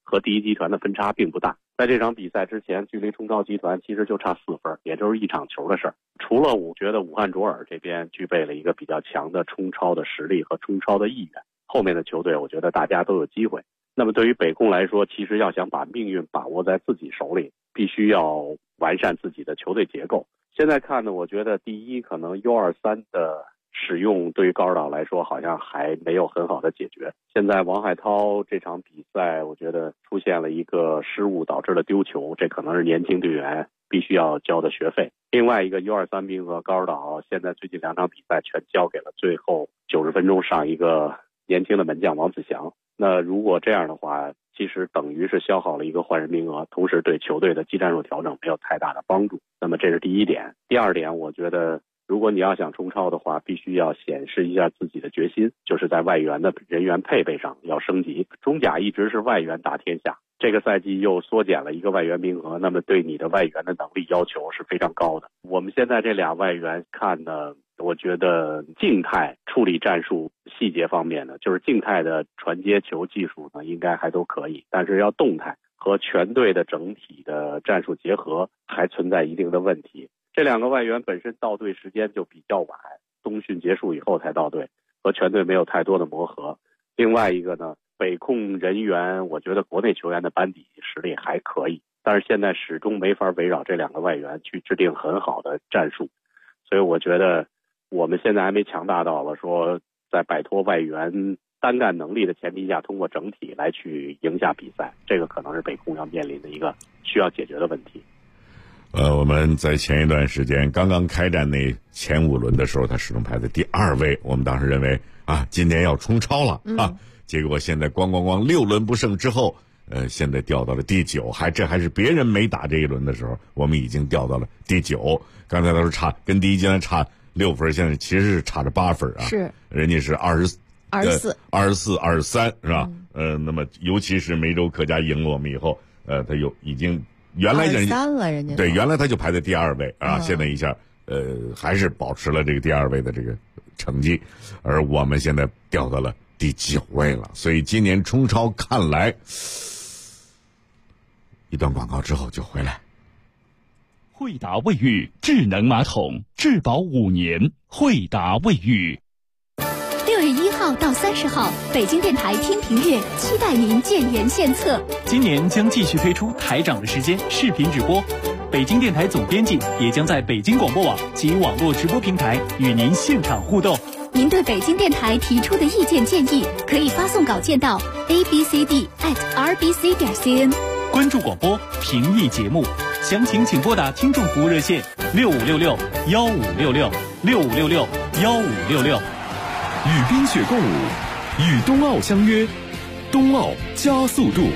Speaker 19: 和第一集团的分差并不大。在这场比赛之前，距离中超集团其实就差4分，也就是一场球的事儿。除了我觉得武汉卓尔这边具备了一个比较强的冲超的实力和冲超的意愿，后面的球队我觉得大家都有机会。那么对于北控来说，其实要想把命运把握在自己手里，必须要完善自己的球队结构。现在看呢，我觉得第一，可能 U23 的使用对于高尔岛来说好像还没有很好的解决。现在王海涛这场比赛我觉得出现了一个失误导致了丢球，这可能是年轻队员必须要交的学费。另外一个 U23 名额，高尔岛现在最近2场比赛全交给了最后90分钟上一个年轻的门将王子祥。那如果这样的话，其实等于是消耗了一个换人名额，同时对球队的技战术调整没有太大的帮助。那么这是第一点。第二点，我觉得如果你要想冲超的话，必须要显示一下自己的决心，就是在外援的人员配备上要升级。中甲一直是外援打天下，这个赛季又缩减了一个外援名额，那么对你的外援的能力要求是非常高的。我们现在这俩外援看呢，我觉得静态处理战术细节方面呢，就是静态的传接球技术呢应该还都可以，但是要动态和全队的整体的战术结合还存在一定的问题。这2个外援本身到队时间就比较晚，冬训结束以后才到队，和全队没有太多的磨合。另外一个呢，北控人员我觉得国内球员的班底实力还可以，但是现在始终没法围绕这2个外援去制定很好的战术，所以我觉得我们现在还没强大到了说在摆脱外援单干能力的前提下，通过整体来去赢下比赛，这个可能是北控要面临的一个需要解决的问题。
Speaker 2: 我们在前一段时间刚刚开战那前5轮的时候，他始终排在第2位。我们当时认为啊，今年要冲超了啊，结果现在咣6轮不胜之后，现在掉到了第9，这还是别人没打这一轮的时候，我们已经掉到了第9。刚才他说差跟第一阶段差6分，现在其实是差着8分啊，是人家是24、23是吧？那么尤其是梅州客家赢了我们以后，他又已经。原来
Speaker 10: 23了，人家
Speaker 2: 对，原来他就排在第2位啊，现在一下还是保持了这个第2位的这个成绩，而我们现在掉到了第9位了。所以今年冲超看来，一段广告之后就回来。
Speaker 1: 惠达卫浴智能马桶，质保5年。惠达卫浴。
Speaker 20: 6月1号到30号，北京电台听评乐期待您建言献策。
Speaker 5: 今年将继续推出台长的时间视频直播，北京电台总编辑也将在北京广播网及网络直播平台与您现场互动。
Speaker 20: 您对北京电台提出的意见建议，可以发送稿件到 abcd@rbc.cn。
Speaker 5: 关注广播，评议节目，详情请拨打听众服务热线6566-1566，6566-1566。
Speaker 1: 与冰雪共舞，与冬奥相约，冬奥加速度。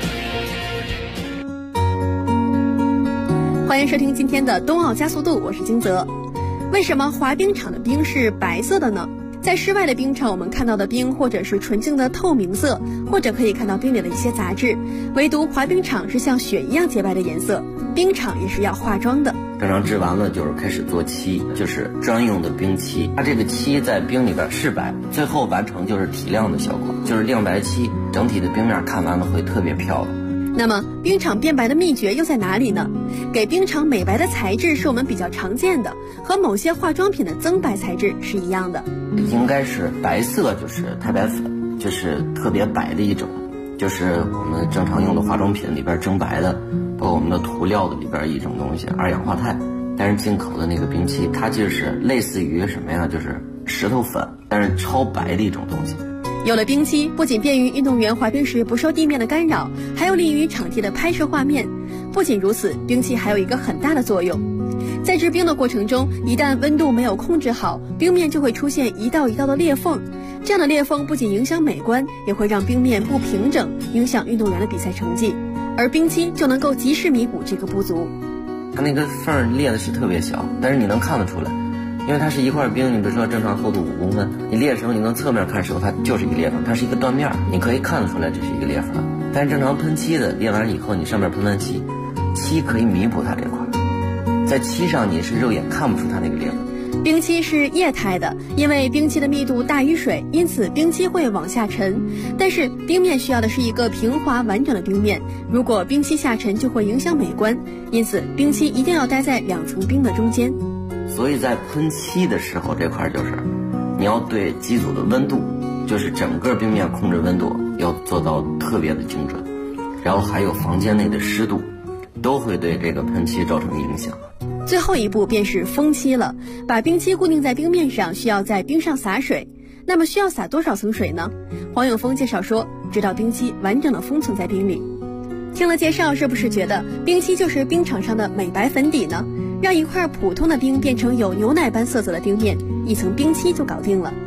Speaker 14: 欢迎收听今天的冬奥加速度，我是金泽。为什么滑冰场的冰是白色的呢？在室外的冰场，我们看到的冰或者是纯净的透明色，或者可以看到冰里的一些杂质，唯独滑冰场是像雪一样洁白的颜色。冰场也是要化妆的。
Speaker 21: 正常制完了就是开始做漆，就是专用的冰漆。它这个漆在冰里边是白，最后完成就是提亮的效果，就是亮白漆，整体的冰面看完了会特别漂亮。
Speaker 14: 那么冰场变白的秘诀又在哪里呢？给冰场美白的材质是我们比较常见的，和某些化妆品的增白材质是一样的。
Speaker 21: 应该是白色，就是太白粉，就是特别白的一种，就是我们正常用的化妆品里边增白的，包括我们的涂料的里边一种东西，2氧化钛。但是进口的那个冰漆，它就是类似于什么呀？就是石头粉，但是超白的一种东西。
Speaker 14: 有了冰漆，不仅便于运动员滑冰时不受地面的干扰，还有利于场地的拍摄画面。不仅如此，冰漆还有一个很大的作用。在制冰的过程中，一旦温度没有控制好，冰面就会出现一道一道的裂缝。这样的裂缝不仅影响美观，也会让冰面不平整，影响运动员的比赛成绩。而冰漆就能够及时弥补这个不足。
Speaker 21: 它那个缝裂的是特别小，但是你能看得出来，因为它是一块冰，你比如说正常厚度5公分，你裂的时候你能侧面看的时候，它就是一个裂缝，它是一个断面，你可以看得出来这是一个裂缝。但是正常喷漆的裂完以后，你上面喷完漆可以弥补它这块，在漆上你是肉眼看不出它那个裂缝。
Speaker 14: 冰期是液态的，因为冰期的密度大于水，因此冰期会往下沉。但是冰面需要的是一个平滑完整的冰面，如果冰期下沉就会影响美观，因此冰期一定要待在2层冰的中间。
Speaker 21: 所以在喷漆的时候，这块就是你要对机组的温度，就是整个冰面控制温度要做到特别的精准，然后还有房间内的湿度，都会对这个喷漆造成影响。
Speaker 14: 最后一步便是封漆了，把冰漆固定在冰面上，需要在冰上洒水。那么需要洒多少层水呢？黄永峰介绍说，直到冰漆完整的封存在冰里。听了介绍，是不是觉得冰漆就是冰场上的美白粉底呢？让一块普通的冰变成有牛奶般色泽的冰面，一层冰漆就搞定了。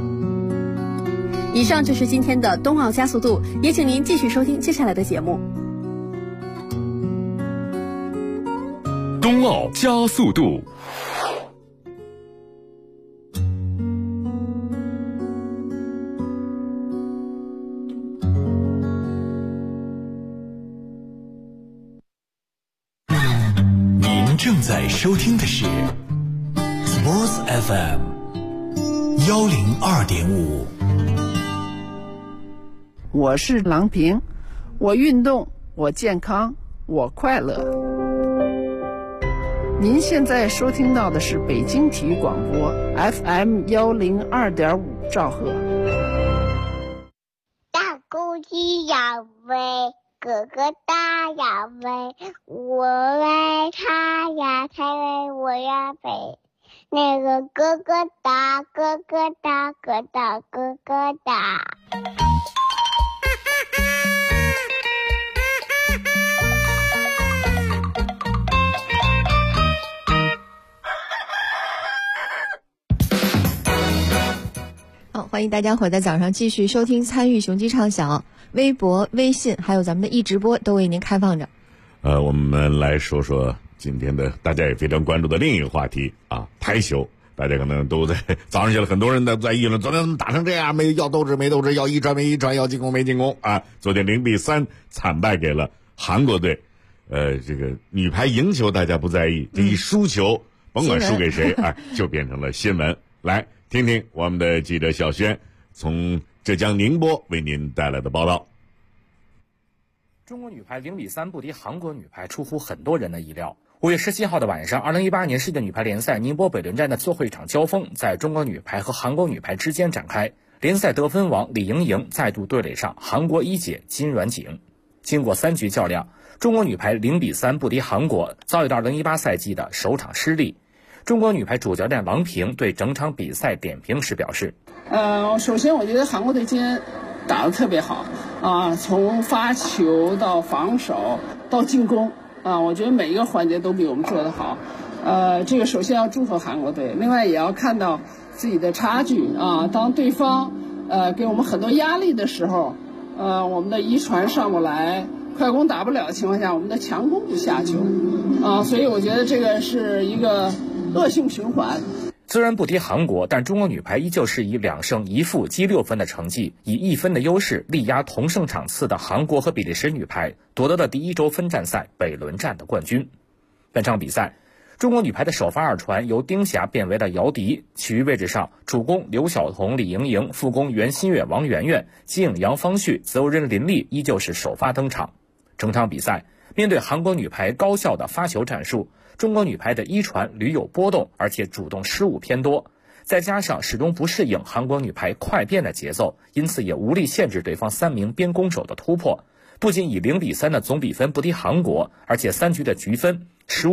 Speaker 14: 以上就是今天的冬奥加速度，也请您继续收听接下来的节目。
Speaker 1: 冬奥加速度。
Speaker 3: 您正在收听的是 Sports FM 102.5。
Speaker 22: 我是郎平，我运动，我健康，我快乐。您现在收听到的是北京体育广播 FM 102.5兆赫。
Speaker 9: 大公鸡要飞，哥哥大要飞，我为他呀，他为我呀飞。那个哥哥大，哥哥大，哥大，哥哥大。
Speaker 10: 好，欢迎大家伙在早上继续收听参与雄鸡畅晓，微博、微信还有咱们的直播都为您开放着。
Speaker 2: 我们来说说今天的大家也非常关注的另一个话题啊，台球。大家可能都在早上起来，很多人都在议论，昨天怎么打成这样，要斗志没斗志，要一传没一传，要进攻没进攻啊！昨天0-3惨败给了韩国队。这个女排赢球大家不在意，这一输球，甭管输给谁，就变成了新闻。来听听我们的记者小轩从浙江宁波为您带来的报道。
Speaker 23: 中国女排0-3不敌韩国女排，出乎很多人的意料。5月17号的晚上，2018年世界女排联赛宁波北仑站的最后一场交锋，在中国女排和韩国女排之间展开。联赛得分王李盈莹再度对垒上韩国一姐金软景。经过3局较量，中国女排0-3不敌韩国，遭遇到2018赛季的首场失利。中国女排主教练郎平对整场比赛点评时表示：
Speaker 22: 首先我觉得韩国队今天打得特别好啊，从发球到防守到进攻啊，我觉得每一个环节都比我们做得好。这个首先要祝贺韩国队，另外也要看到自己的差距啊。当对方给我们很多压力的时候，我们的一传上不来，快攻打不了的情况下，我们的强攻不下球啊，所以我觉得这个是一个恶性循环。
Speaker 23: 虽然不敌韩国，但中国女排依旧是以2胜1负积6分的成绩，以1分的优势力压同胜场次的韩国和比利时女排，夺得了第1周分站赛北仑站的冠军。本场比赛，中国女排的首发2传由丁霞变为了姚迪，其余位置上主攻刘晓彤、李盈莹，副攻袁心玥、王媛媛，接应杨方旭，自由人林丽依旧是首发登场。整场比赛，面对韩国女排高效的发球战术，中国女排的一传屡有波动，而且主动失误偏多，再加上始终不适应韩国女排快变的节奏，因此也无力限制对方3名边攻手的突破。不仅以0-3的总比分不敌韩国，而且3局的局分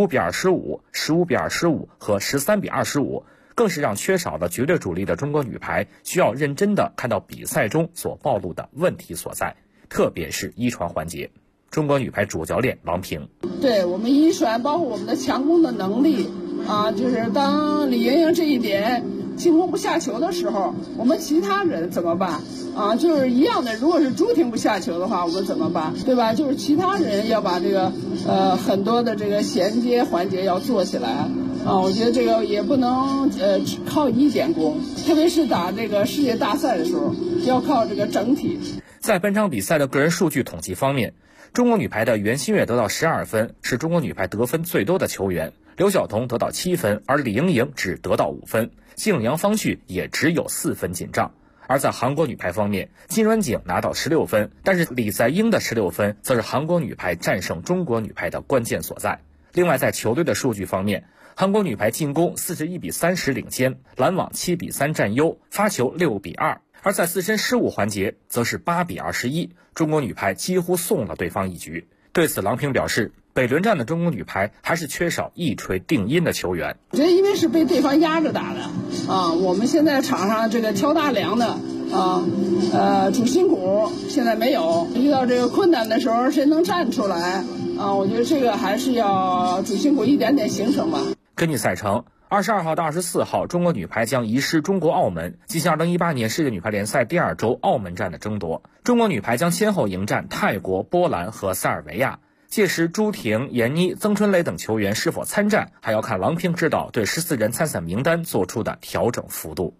Speaker 23: 15-25、15-25和13-25，更是让缺少了绝对主力的中国女排需要认真的看到比赛中所暴露的问题所在，特别是一传环节。中国女排主教练郎平：
Speaker 22: 对我们一传，包括我们的强攻的能力啊，就是当李盈莹这一点进攻不下球的时候，我们其他人怎么办啊？就是一样的，如果是朱婷不下球的话，我们怎么办？对吧？就是其他人要把这个很多的这个衔接环节要做起来啊。我觉得这个也不能只靠一点攻，特别是打这个世界大赛的时候，要靠这个整体。
Speaker 23: 在本场比赛的个人数据统计方面，中国女排的袁心玥得到12分，是中国女排得分最多的球员。 刘晓彤得到7分，而李盈莹只得到5分，姓杨方旭也只有4分进账。而在韩国女排方面，金软景拿到16分，但是李在英的16分则是韩国女排战胜中国女排的关键所在。另外在球队的数据方面，韩国女排进攻41-30领先，拦网7-3占优，发球6-2，而在自身失误环节则是8-21，中国女排几乎送了对方一局。对此郎平表示，北轮战的中国女排还是缺少一锤定音的球员。
Speaker 22: 我觉得因为是被对方压着打的啊，我们现在场上这个挑大梁的主心骨现在没有，遇到这个困难的时候谁能站出来啊？我觉得这个还是要主心骨一点点形成吧。
Speaker 23: 根据赛程，22号到24号，中国女排将移师中国澳门，进行2018年世界女排联赛第2周澳门站的争夺。中国女排将先后迎战泰国、波兰和塞尔维亚。届时朱婷、闫妮、曾春蕾等球员是否参战，还要看郎平指导对14人参赛名单做出的调整幅度。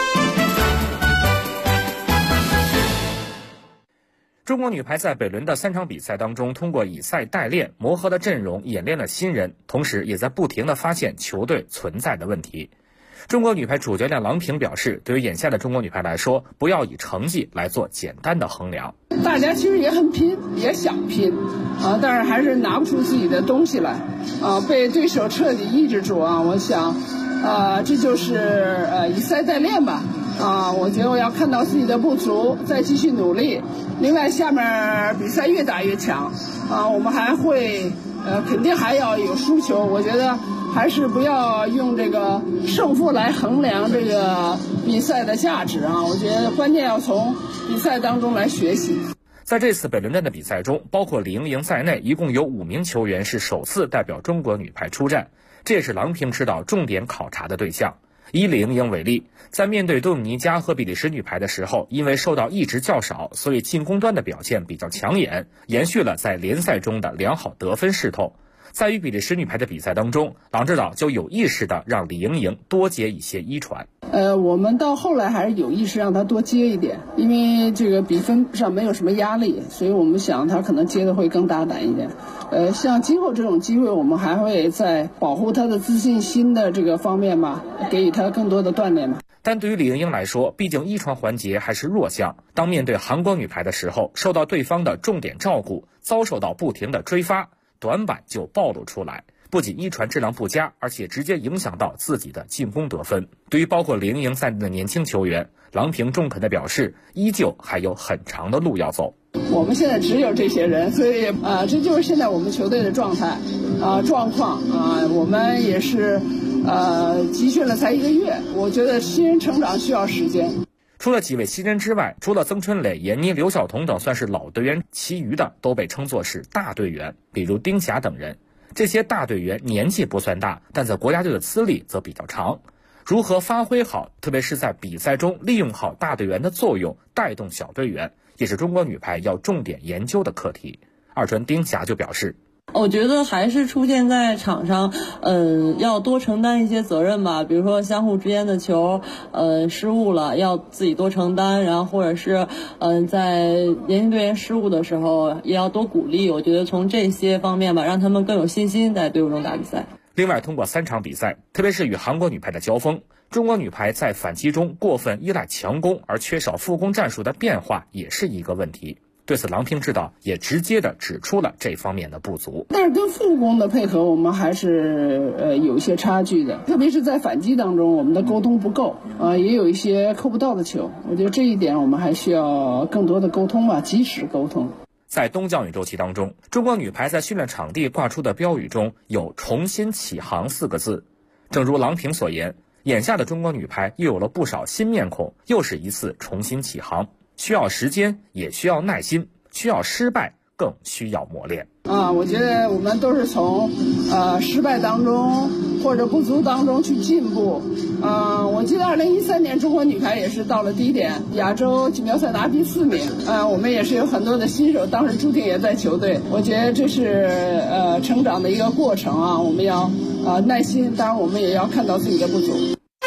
Speaker 23: 中国女排在北轮的3场比赛当中，通过以赛代练，磨合了阵容，演练了新人，同时也在不停地发现球队存在的问题。中国女排主教练郎平表示，对于眼下的中国女排来说，不要以成绩来做简单的衡量。
Speaker 22: 大家其实也很拼，也想拼啊，但是还是拿不出自己的东西来啊，被对手彻底抑制住啊。我想这就是以赛代练吧啊，我觉得我要看到自己的不足，再继续努力。另外下面比赛越打越强啊，我们还会肯定还要有输球，我觉得还是不要用这个胜负来衡量这个比赛的价值啊！我觉得关键要从比赛当中来学习。
Speaker 23: 在这次北轮战的比赛中，包括李盈莹在内，一共有5名球员是首次代表中国女排出战，这也是郎平指导重点考察的对象。以李盈莹为例，在面对多米尼加和比利时女排的时候，因为受到一直较少，所以进攻端的表现比较抢眼，延续了在联赛中的良好得分势头。在与比利时女排的比赛当中，郎指导就有意识地让李盈莹多接一些一传。
Speaker 22: 我们到后来还是有意识让她多接一点，因为这个比分上没有什么压力，所以我们想她可能接的会更大胆一点。像今后这种机会，我们还会在保护她的自信心的这个方面吧，给予她更多的锻炼吧。
Speaker 23: 但对于李盈莹来说，毕竟一传环节还是弱项，当面对韩国女排的时候，受到对方的重点照顾，遭受到不停的追发，短板就暴露出来，不仅一传质量不佳，而且直接影响到自己的进攻得分。对于包括李盈莹在内的年轻球员，郎平中肯地表示，依旧还有很长的路要走。
Speaker 22: 我们现在只有这些人，所以这就是现在我们球队的状态状况我们也是集训了才1个月，我觉得新人成长需要时间。
Speaker 23: 除了几位新人之外，除了曾春蕾、闫妮、刘晓彤等算是老队员，其余的都被称作是大队员，比如丁霞等人。这些大队员年纪不算大，但在国家队的资历则比较长。如何发挥好，特别是在比赛中利用好大队员的作用，带动小队员，也是中国女排要重点研究的课题。二传丁霞就表示，
Speaker 4: 我觉得还是出现在场上，要多承担一些责任吧。比如说相互之间的球，失误了，要自己多承担。然后或者是，在年轻队员失误的时候，也要多鼓励。我觉得从这些方面吧，让他们更有信心在队伍中打比赛。
Speaker 23: 另外，通过3场比赛，特别是与韩国女排的交锋，中国女排在反击中过分依赖强攻，而缺少复攻战术的变化，也是一个问题。对此，郎平指导也直接地指出了这方面的不足。
Speaker 22: 但是跟副攻的配合，我们还是有一些差距的，特别是在反击当中，我们的沟通不够也有一些扣不到的球。我觉得这一点我们还需要更多的沟通吧，及时沟通。
Speaker 23: 在冬降雨周期当中，中国女排在训练场地挂出的标语中有重新起航4个字。正如郎平所言，眼下的中国女排又有了不少新面孔，又是一次重新起航，需要时间，也需要耐心，需要失败，更需要磨练。
Speaker 22: 我觉得我们都是从失败当中或者不足当中去进步。我记得2013年中国女排也是到了低点，亚洲锦标赛拿第4名。我们也是有很多的新手，当时朱婷也在球队。我觉得这是成长的一个过程啊，我们要耐心，当然我们也要看到自己的不足。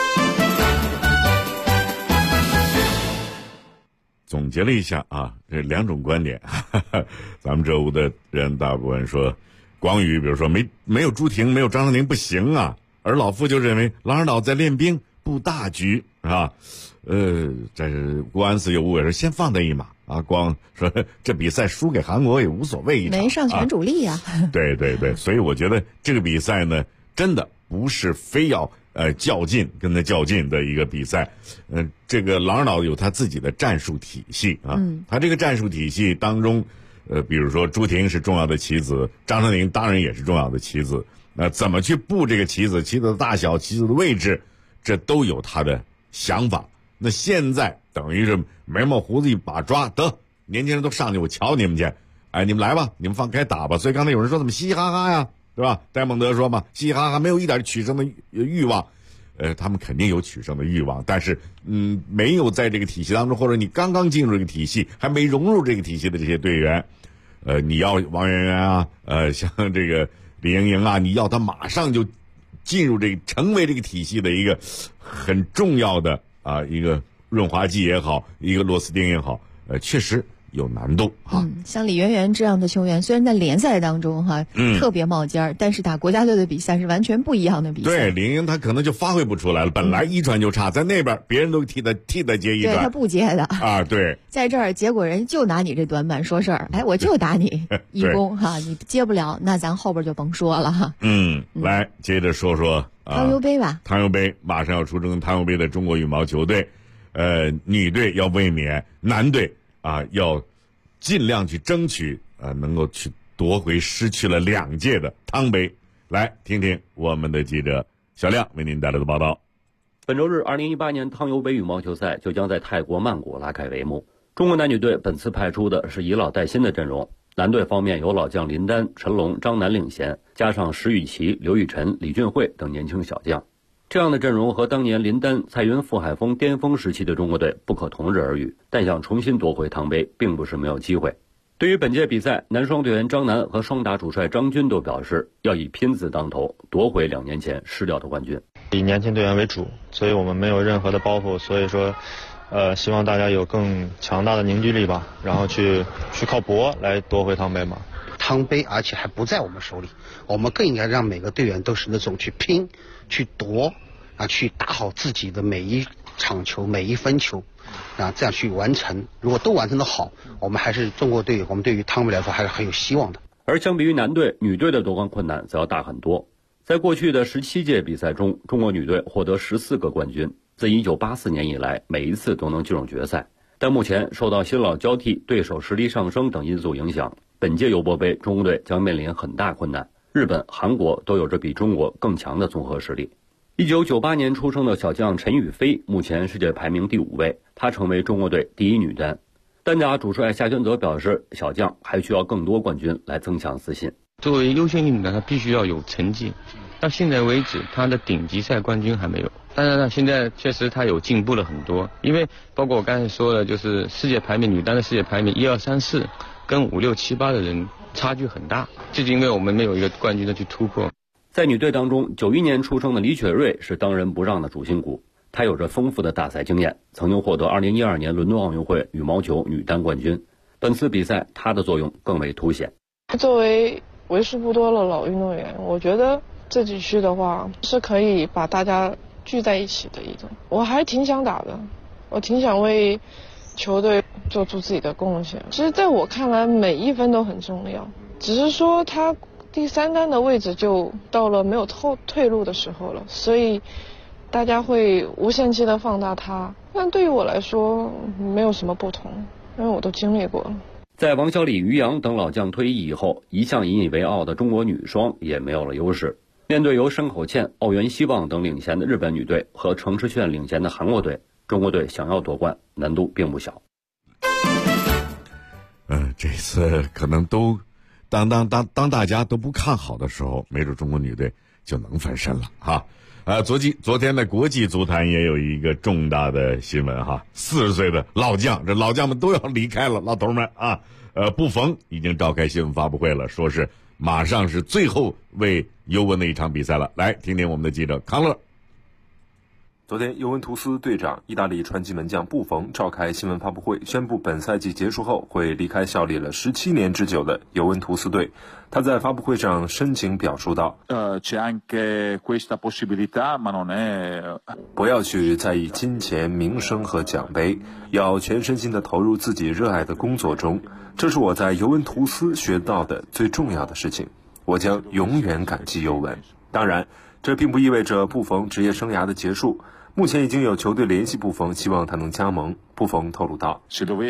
Speaker 2: 总结了一下这2种观点，咱们这屋的人大部分说， 广宇比如说没有朱婷，没有张常宁不行啊，而老傅就认为郎尔岛在练兵布大局啊。这是国安寺有误会，说先放他一马啊，光说这比赛输给韩国也无所谓一场，
Speaker 10: 没上全主力啊。
Speaker 2: 对对对，所以我觉得这个比赛呢，真的不是非要较劲跟他较劲的一个比赛。这个郎尔岛有他自己的战术体系啊，他这个战术体系当中，比如说朱婷是重要的棋子，张常宁当然也是重要的棋子。怎么去布这个棋子，棋子的大小，棋子的位置，这都有他的想法。那现在等于是眉毛胡子一把抓，得年轻人都上去，我瞧你们去，哎，你们来吧，你们放开打吧。所以刚才有人说怎么嘻嘻哈哈呀，对吧？戴蒙德说嘛，嘻嘻哈哈，没有一点取胜的欲望。他们肯定有取胜的欲望，但是没有在这个体系当中，或者你刚刚进入这个体系，还没融入这个体系的这些队员，你要王媛媛啊，像这个李盈莹啊，你要他马上就进入这个成为这个体系的一个很重要的一个润滑剂也好，一个螺丝钉也好，确实有难度哈。
Speaker 10: 像李媛媛这样的球员，虽然在联赛当中特别冒尖儿，但是打国家队的比赛是完全不一样的比赛。
Speaker 2: 对，李盈莹她可能就发挥不出来了，本来一传就差，在那边别人都替他接一传，
Speaker 10: 对，他不接的
Speaker 2: 啊，对，
Speaker 10: 在这儿结果人就拿你这短板说事儿，哎，我就打你一攻哈，你接不了，那咱后边就甭说了哈。
Speaker 2: 来接着说说
Speaker 10: 汤尤杯吧。
Speaker 2: 汤尤杯马上要出征汤尤杯的中国羽毛球队，女队要卫冕，男队要尽量去争取能够去夺回失去了2届的汤杯。来听听我们的记者小亮为您带来的报道。
Speaker 6: 本周日2018年汤尤杯羽毛球赛就将在泰国曼谷拉开帷幕。中国男女队本次派出的是以老带新的阵容，男队方面有老将林丹、陈龙、张楠领衔，加上石宇奇、刘雨辰、李俊慧等年轻小将。这样的阵容和当年林丹、蔡云、傅海峰巅峰时期的中国队不可同日而语，但想重新夺回汤杯并不是没有机会。对于本届比赛，男双队员张楠和双打主帅张军都表示要以拼字当头，夺回2年前失掉的冠军。
Speaker 7: 以年轻队员为主，所以我们没有任何的包袱，所以说希望大家有更强大的凝聚力吧，然后去靠搏来夺回汤杯嘛。
Speaker 8: 汤杯而且还不在我们手里，我们更应该让每个队员都是那种去拼去夺去打好自己的每一场球每一分球这样去完成。如果都完成的好，我们还是中国队，我们对于汤杯来说还是很有希望的。
Speaker 6: 而相比于男队，女队的夺冠困难则要大很多。在过去的17届比赛中，中国女队获得14个冠军，自1984年以来每一次都能进入决赛。但目前受到新老交替、对手实力上升等因素影响，本届尤伯杯中国队将面临很大困难。日本、韩国都有着比中国更强的综合实力。1998年出生的小将陈雨菲目前世界排名第5位，她成为中国队第1女单。单打主帅夏宣泽表示，小将还需要更多冠军来增强自信。
Speaker 24: 作为优秀运动员，他必须要有成绩。到现在为止，他的顶级赛冠军还没有。当然了，现在确实他有进步了很多，因为包括我刚才说的，就是世界排名女单的世界排名1、2、3、4跟5、6、7、8的人差距很大，就是因为我们没有一个冠军的去突破。
Speaker 6: 在女队当中，91年出生的李雪芮是当仁不让的主心骨，她有着丰富的大赛经验，曾经获得2012年伦敦奥运会羽毛球女单冠军。本次比赛她的作用更为凸显。
Speaker 25: 作为为数不多的老运动员，我觉得这几区的话是可以把大家聚在一起的一种。我还挺想打的，我挺想为球队做出自己的贡献。其实在我看来，每一分都很重要，只是说他第3单的位置就到了没有退路的时候了，所以大家会无限期的放大它。但对于我来说没有什么不同，因为我都经历过了。
Speaker 6: 在王小李、于洋等老将退役以后，一向引以为傲的中国女双也没有了优势。面对由山口茜、奥原希望等领衔的日本女队和程诗炫领衔的韩国队，中国队想要夺冠难度并不小。
Speaker 2: 这次可能都当大家都不看好的时候，没准中国女队就能翻身了哈。昨天的国际足坛也有一个重大的新闻哈，40岁的老将，这老将们都要离开了，老头们布冯已经召开新闻发布会了，说是马上是最后为尤文的一场比赛了。来听听我们的记者康乐。
Speaker 11: 昨天，尤文图斯队长、意大利传奇门将布冯召开新闻发布会，宣布本赛季结束后会离开效力了17年之久的尤文图斯队。他在发布会上深情表述道：不要去在意金钱、名声和奖杯，要全身心地投入自己热爱的工作中。这是我在尤文图斯学到的最重要的事情，我将永远感激尤文。当然，这并不意味着布冯职业生涯的结束。目前已经有球队联系布冯，希望他能加盟。布冯透露道，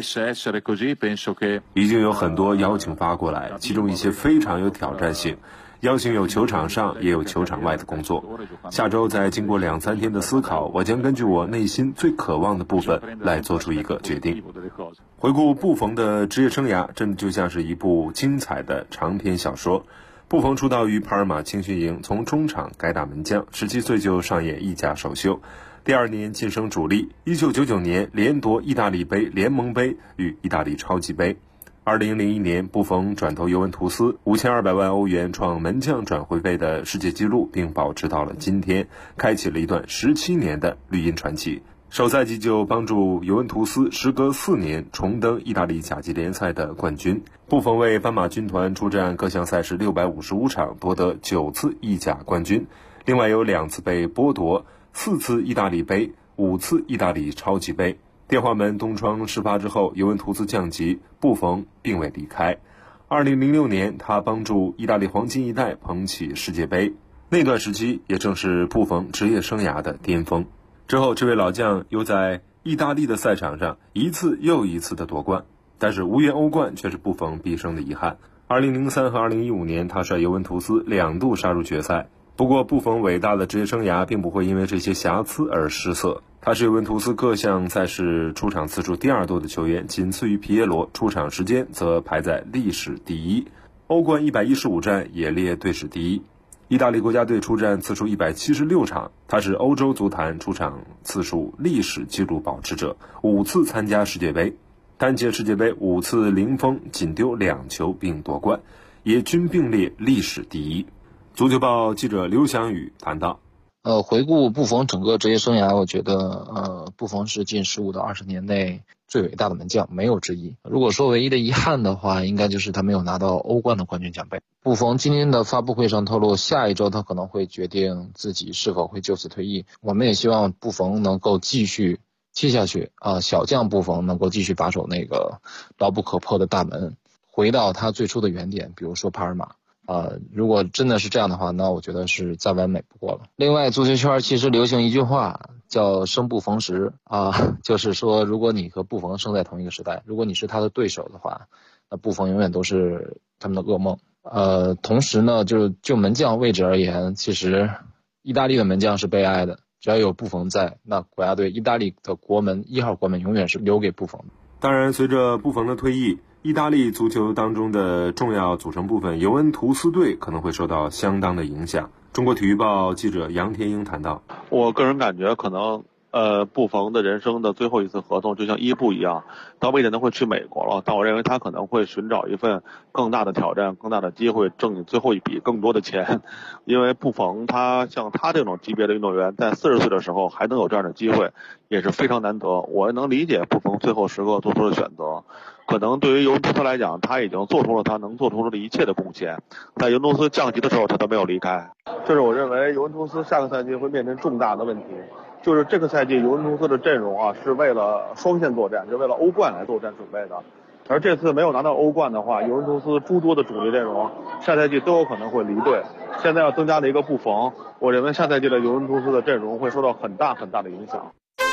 Speaker 11: 已经有很多邀请发过来，其中一些非常有挑战性，邀请有球场上也有球场外的工作。下周在经过2-3天的思考，我将根据我内心最渴望的部分来做出一个决定。回顾布冯的职业生涯，真的就像是一部精彩的长篇小说。布冯出道于帕尔马青训营，从中场改打门将，17岁就上演意甲首秀，第2年晋升主力，1999年连夺意大利杯、联盟杯与意大利超级杯。2001年，布冯转投尤文图斯，5200万欧元创门将转会费的世界纪录，并保持到了今天，开启了一段17年的绿茵传奇。首赛季就帮助尤文图斯时隔4年重登意大利甲级联赛的冠军。布冯为斑马军团出战各项赛事655场，夺得9次意甲冠军，另外有2次被剥夺，4次意大利杯，5次意大利超级杯。电话门东窗事发之后，尤文图斯降级，布冯并未离开。2006年，他帮助意大利黄金一代捧起世界杯，那段时期也正是布冯职业生涯的巅峰。之后，这位老将又在意大利的赛场上一次又一次的夺冠，但是无缘欧冠却是布冯毕生的遗憾。2003和2015年，他率尤文图斯2度杀入决赛。不过，布冯伟大的职业生涯并不会因为这些瑕疵而失色。他是尤文图斯各项赛事出场次数第2多的球员，仅次于皮耶罗，出场时间则排在历史第1。欧冠115战也列队史第1。意大利国家队出战次数176场，他是欧洲足坛出场次数历史纪录保持者，5次参加世界杯，单届世界杯5次零封，仅丢2球并夺冠，也均并列历史第1。足球报记者刘翔宇谈到，
Speaker 12: 回顾布冯整个职业生涯，我觉得布冯是近15到20年内最伟大的门将，没有之一。如果说唯一的遗憾的话，应该就是他没有拿到欧冠的冠军奖杯。布冯今天的发布会上透露，下一周他可能会决定自己是否会就此退役。我们也希望布冯能够继续接下去小将布冯能够继续把守那个牢不可破的大门，回到他最初的原点，比如说帕尔马。如果真的是这样的话，那我觉得是再完美不过了。另外，足球圈其实流行一句话叫生不逢时就是说，如果你和布冯生在同一个时代，如果你是他的对手的话，那布冯永远都是他们的噩梦。同时呢，就门将位置而言，其实意大利的门将是悲哀的，只要有布冯在，那国家队意大利的国门1号国门永远是留给布冯的。
Speaker 11: 当然，随着布冯的退役，意大利足球当中的重要组成部分尤文图斯队可能会受到相当的影响。中国体育报记者杨天英谈到，
Speaker 17: 我个人感觉可能布冯的人生的最后一次合同就像伊布一样，他不一定能会去美国了，但我认为他可能会寻找一份更大的挑战，更大的机会，挣最后一笔更多的钱。因为布冯像他这种级别的运动员，在40岁的时候还能有这样的机会，也是非常难得。我能理解布冯最后时刻做出的选择，可能对于尤文图斯来讲，他已经做出了他能做出的一切的贡献。在尤文图斯降级的时候，他都没有离开。这是我认为尤文图斯下个赛季会面临重大的问题。就是这个赛季尤文图斯的阵容是为了双线作战，是为了欧冠来作战准备的。而这次没有拿到欧冠的话，尤文图斯诸多的主力阵容下赛季都有可能会离队。现在要增加了一个布冯，我认为下赛季的尤文图斯的阵容会受到很大很大的影响。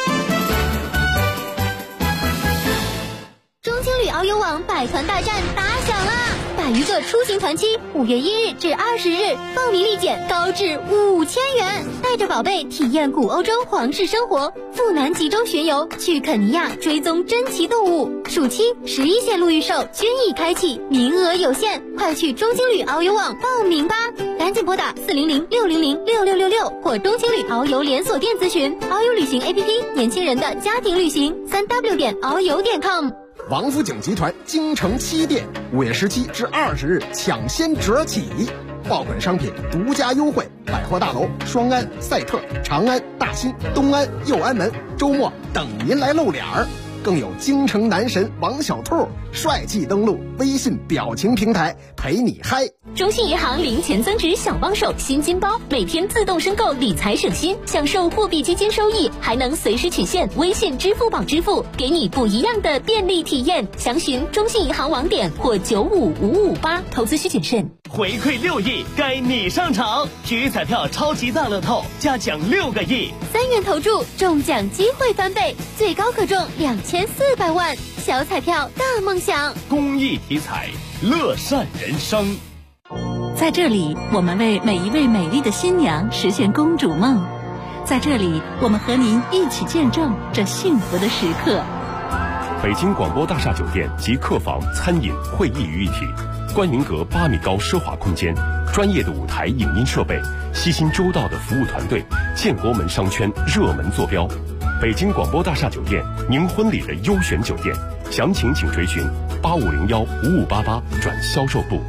Speaker 20: 中青旅遨游网百团大战打响啦！100余个出行团期，5月1日至20日，报名立减高至5000元，带着宝贝体验古欧洲皇室生活，赴南极洲巡游，去肯尼亚追踪珍奇动物。暑期11线路预售均已开启，名额有限，快去中青旅遨游网报名吧！赶紧拨打400-600-6666或中青旅遨游连锁店咨询。遨游旅行 APP， 年轻人的家庭旅行，3w.遨游.com。
Speaker 13: 王府井集团京城7店5月17至20日抢先折起， 爆款商品独家优惠，百货大楼双安、赛特、长安、大新、东安、右安门，周末等您来露脸儿。更有京城男神王小兔帅气登陆微信表情平台，陪你嗨。
Speaker 20: 中信银行零钱增值小帮手新金包，每天自动申购理财省心，享受货币基金收益，还能随时取现微信、支付宝支付，给你不一样的便利体验。详询中信银行网点或95558，投资需谨慎。
Speaker 15: 回馈6亿，该你上场！体育彩票超级大乐透加奖6个亿
Speaker 20: ，3元投注中奖机会翻倍，最高可中2400万。小彩票大梦想，
Speaker 15: 公益体彩，乐善人生。
Speaker 16: 在这里，我们为每一位美丽的新娘实现公主梦。在这里，我们和您一起见证这幸福的时刻。
Speaker 1: 北京广播大厦酒店集客房、餐饮、会议于一体，观云阁8米高奢华空间，专业的舞台影音设备，悉心周到的服务团队，建国门商圈热门坐标。北京广播大厦酒店，您婚礼的优选酒店，详情请垂询85015588转销售部。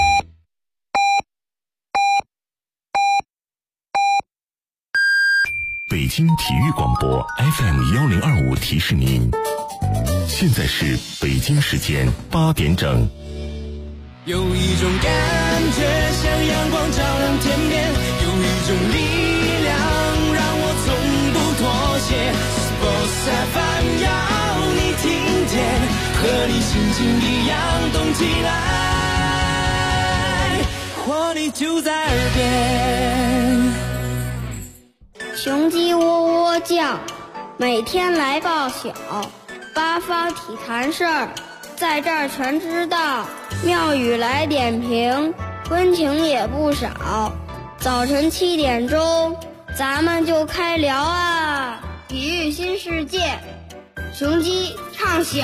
Speaker 18: 北京体育广播 FM1025提示您，现在是北京时间8点整。
Speaker 19: 有一种感觉像阳光照亮天边，有一种力量让我从不妥协。Sports FM 要你听见，和你心情一样动起来，活力就在耳边。
Speaker 9: 雄鸡喔喔叫，每天来报晓，八方体坛事儿在这儿全知道，妙语来点评，温情也不少。早晨7点钟，咱们就开聊啊！体育新世界，雄鸡唱晓。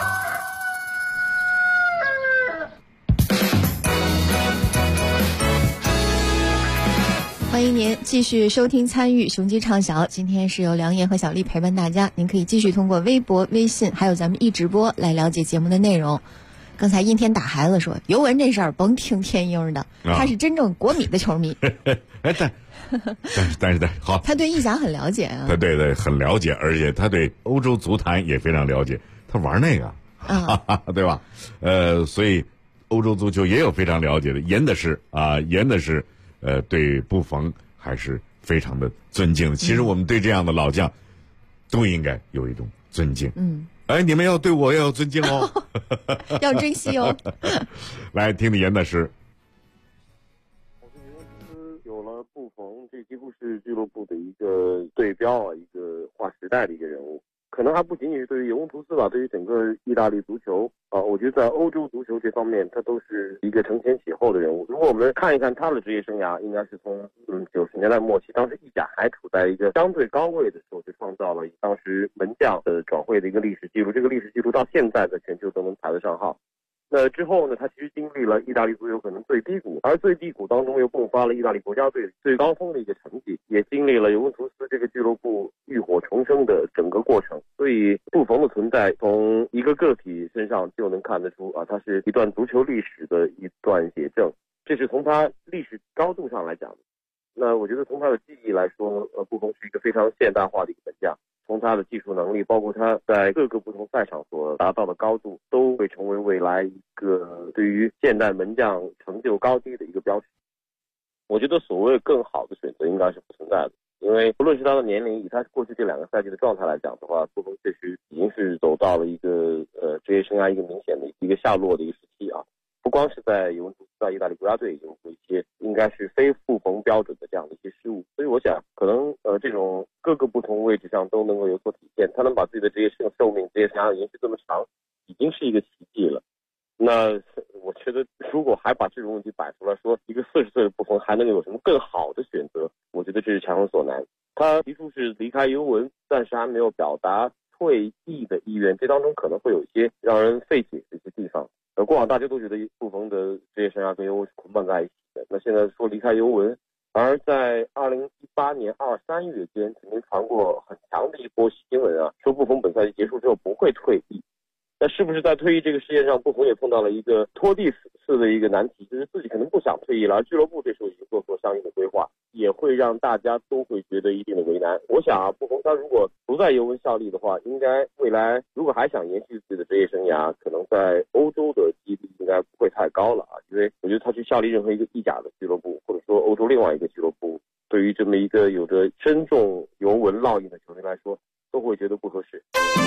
Speaker 10: 欢迎您继续收听参与雄鸡畅晓，今天是由梁岩和小丽陪伴大家，您可以继续通过微博、微信还有咱们直播来了解节目的内容。刚才阴天打孩子说尤文这事儿甭听天鹰的，他是真正国米的球迷。
Speaker 2: 但是好，
Speaker 10: 他对意甲很了解啊。
Speaker 2: 他对很了解，而且他对欧洲足坛也非常了解，他玩那个，对吧？所以欧洲足球也有非常了解的，严的是对布冯还是非常的尊敬的。其实我们对这样的老将都应该有一种尊敬。你们要对我要尊敬哦，
Speaker 10: 要珍惜哦。
Speaker 2: 来听听严大师。
Speaker 26: 我觉得尤文图斯有了布冯，这几乎是俱乐部的一个对标啊，一个划时代的一个人物。可能还不仅仅是对于尤文图斯吧，对于整个意大利足球我觉得在欧洲足球这方面，他都是一个承前启后的人物。如果我们看一看他的职业生涯，应该是从90年代末期，当时意甲还处在一个相对高位的时候，就创造了当时门将的转会的一个历史记录。这个历史记录到现在在全球都能排得上号。那之后呢，他其实经历了意大利足球可能最低谷，而最低谷当中又迸发了意大利国家队最高峰的一个成绩，也经历了尤文图斯这个俱乐部浴火重生的整个过程。所以布冯的存在从一个个体身上就能看得出他是一段足球历史的一段写证，这是从他历史高度上来讲的。那我觉得从他的技艺来说，布冯是一个非常现代化的一个门将，从他的技术能力，包括他在各个不同赛场所达到的高度，都会成为未来一个对于现代门将成就高低的一个标尺。我觉得所谓更好的选择应该是不存在的，因为不论是他的年龄，以他过去这2个赛季的状态来讲的话，布冯确实已经是走到了一个职业生涯一个明显的一个下落的一个时期啊。不光是在尤文图斯，在意大利国家队有过一些应该是非布冯标准的这样的一些失误，所以我想可能这种各个不同位置上都能够有所体现，他能把自己的职业寿命、职业生涯延续这么长，已经是一个奇迹了。那我觉得如果还把这种问题摆出来，说一个40岁的布冯还能有什么更好的选择，我觉得这是强人所难。他提出是离开尤文，暂时还没有表达退役的意愿，这当中可能会有一些让人费解的一些地方。过往大家都觉得布冯的职业生涯跟尤文是捆绑在一起的，那现在说离开尤文，而在2018年2、3月间曾经传过很强的一波新闻说布冯本赛季结束之后不会退役。 那是不是在退役这个事件上，不逢也碰到了一个拖地式的一个难题，就是自己可能不想退役了，而俱乐部这时候已经做出了相应的规划，也会让大家都会觉得一定的为难。我想啊，不逢他如果不在尤文效力的话，应该未来如果还想延续自己的职业生涯，可能在欧洲的几率应该不会太高了啊，因为我觉得他去效力任何一个意甲的俱乐部，或者说欧洲另外一个俱乐部，对于这么一个有着深重尤文烙印的球队来说，都会觉得不合适。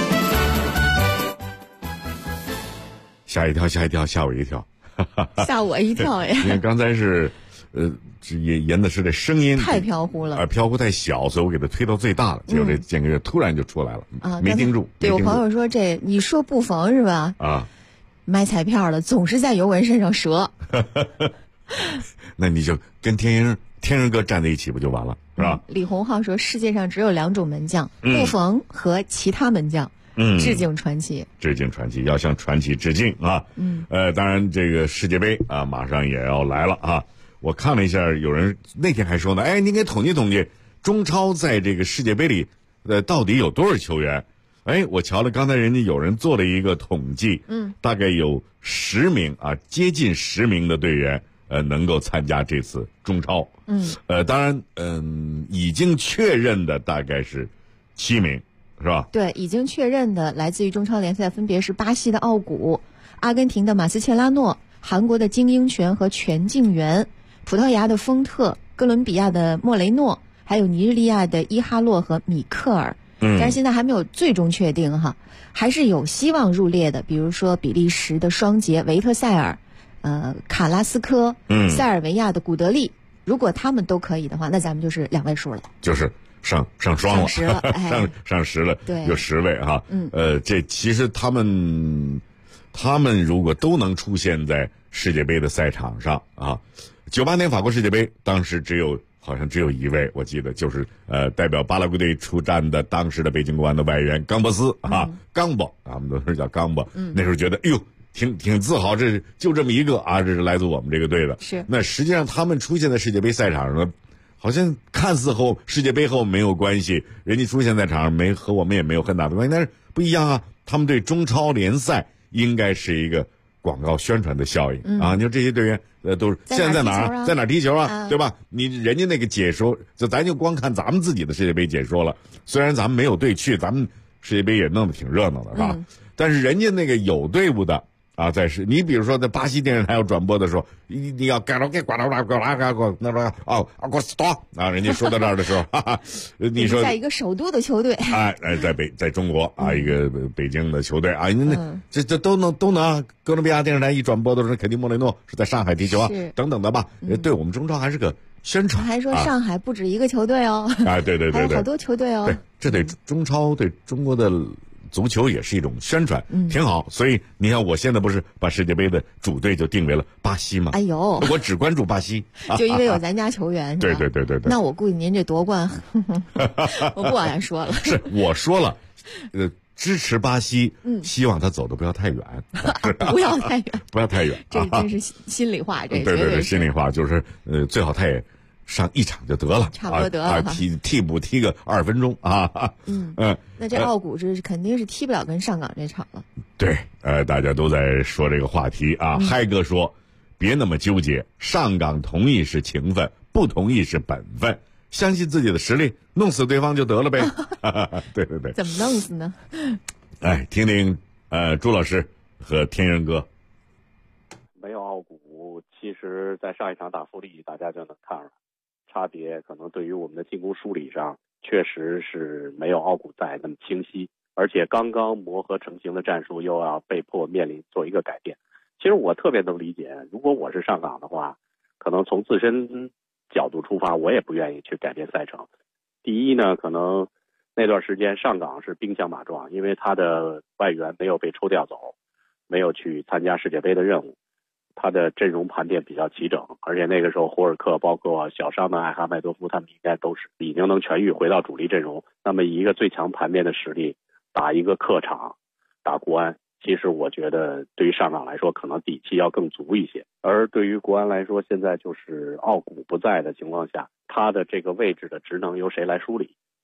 Speaker 2: 吓一跳，吓我一跳，
Speaker 10: 吓我一跳呀！
Speaker 2: 因为刚才是，严的是这声音
Speaker 10: 太飘忽了，
Speaker 2: 飘忽太小，所以我给它推到最大了，结果这间隔月突然就出来了，没盯住。
Speaker 10: 对，我朋友说这你说不逢是吧？
Speaker 2: 啊，
Speaker 10: 买彩票的总是在尤文身上折。
Speaker 2: 那你就跟天人哥站在一起不就完了，是吧？
Speaker 10: 李洪浩说，世界上只有2种门将，布冯和其他门将。致敬传奇，
Speaker 2: 要向传奇致敬啊！当然这个世界杯啊，马上也要来了啊！我看了一下，有人那天还说呢，哎，你给统计统计，中超在这个世界杯里，到底有多少球员？哎，我瞧了刚才人家有人做了一个统计，大概有10名啊，接近10名的队员，能够参加这次中超。当然，已经确认的大概是7名。是吧？
Speaker 10: 对，已经确认的来自于中超联赛分别是巴西的奥古、阿根廷的马斯切拉诺、韩国的金英权和全敬元、葡萄牙的丰特、哥伦比亚的莫雷诺，还有尼日利亚的伊哈洛和米克尔。但是现在还没有最终确定哈，还是有希望入列的，比如说比利时的双杰维特塞尔、卡拉斯科、塞尔维亚的古德利，如果他们都可以的话，那咱们就是2位数了。
Speaker 2: 就是上双了，上10了，
Speaker 10: 对，
Speaker 2: 有10位哈。这其实他们如果都能出现在世界杯的赛场上啊，98年法国世界杯当时好像只有1位，我记得就是代表巴拉圭队出战的当时的北京国安的外援冈博斯啊，冈博，他们都是叫冈博。那时候觉得哎呦挺自豪，这就这么一个啊，这是来自我们这个队的。
Speaker 10: 是。
Speaker 2: 那实际上他们出现在世界杯赛场上呢，好像看似和世界杯和我们没有关系，人家出现在场上和我们也没有很大的关系，但是不一样啊，他们对中超联赛应该是一个广告宣传的效应啊！你说这些队员都是现在在哪儿，在哪儿踢球啊，对吧？人家那个解说，咱就光看咱们自己的世界杯解说了，虽然咱们没有队去，咱们世界杯也弄得挺热闹的，是吧？但是人家那个有队伍的。啊，你比如说在巴西电视台要转播的时候，你要给人家说到这儿的时候，你说
Speaker 10: 在一个首都的球队，
Speaker 2: 在中国啊，一个北京的球队啊，这都能啊，哥伦比亚电视台一转播的时候，肯定莫雷诺是在上海踢球啊，等等的吧，对我们中超还是个宣传。
Speaker 10: 还说上海不止一个球队哦，
Speaker 2: 啊，对，
Speaker 10: 还有好多球队哦，
Speaker 2: 对，这对中超对中国的足球也是一种宣传，挺好。所以你看，我现在不是把世界杯的主队就定为了巴西吗？
Speaker 10: 哎呦，
Speaker 2: 我只关注巴西，
Speaker 10: 就因为有咱家球员。
Speaker 2: 对。
Speaker 10: 那我估计您这夺冠，我不往下说了。
Speaker 2: 是我说了，支持巴西，希望他走的不要太远，
Speaker 10: 不要太远，
Speaker 2: 不要太远。
Speaker 10: 这真是心里话，这
Speaker 2: 对，心里话就是最好他也。上一场就得了，
Speaker 10: 差不多得了。
Speaker 2: 替补踢个20分钟啊。
Speaker 10: 那这奥古是肯定是踢不了跟上港这场了。
Speaker 2: 对，大家都在说这个话题啊。嗨哥说，别那么纠结，上港同意是情分，不同意是本分，相信自己的实力，弄死对方就得了呗。对。
Speaker 10: 怎么弄死呢？
Speaker 2: 哎，听听朱老师和天人哥。
Speaker 3: 没有奥古，其实在上一场打富力，大家就能看出来。差别可能对于我们的进攻梳理上，确实是没有奥古在那么清晰，而且刚刚磨合成型的战术又要被迫面临做一个改变。其实我特别能理解，如果我是上港的话，可能从自身角度出发，我也不愿意去改变赛程。第一呢，可能那段时间上港是兵强马壮，因为他的外援没有被抽调走，没有去参加世界杯的任务。他的阵容盘点比较齐整，而且那个时候霍尔克包括小伤的艾哈迈多夫，他们应该都是已经能痊愈回到主力阵容。那么以一个最强盘面的实力打一个客场打国安，其实我觉得对于上港来说可能底气要更足一些。而对于国安来说，现在就是奥古不在的情况下，他的这个位置的职能由谁来梳理？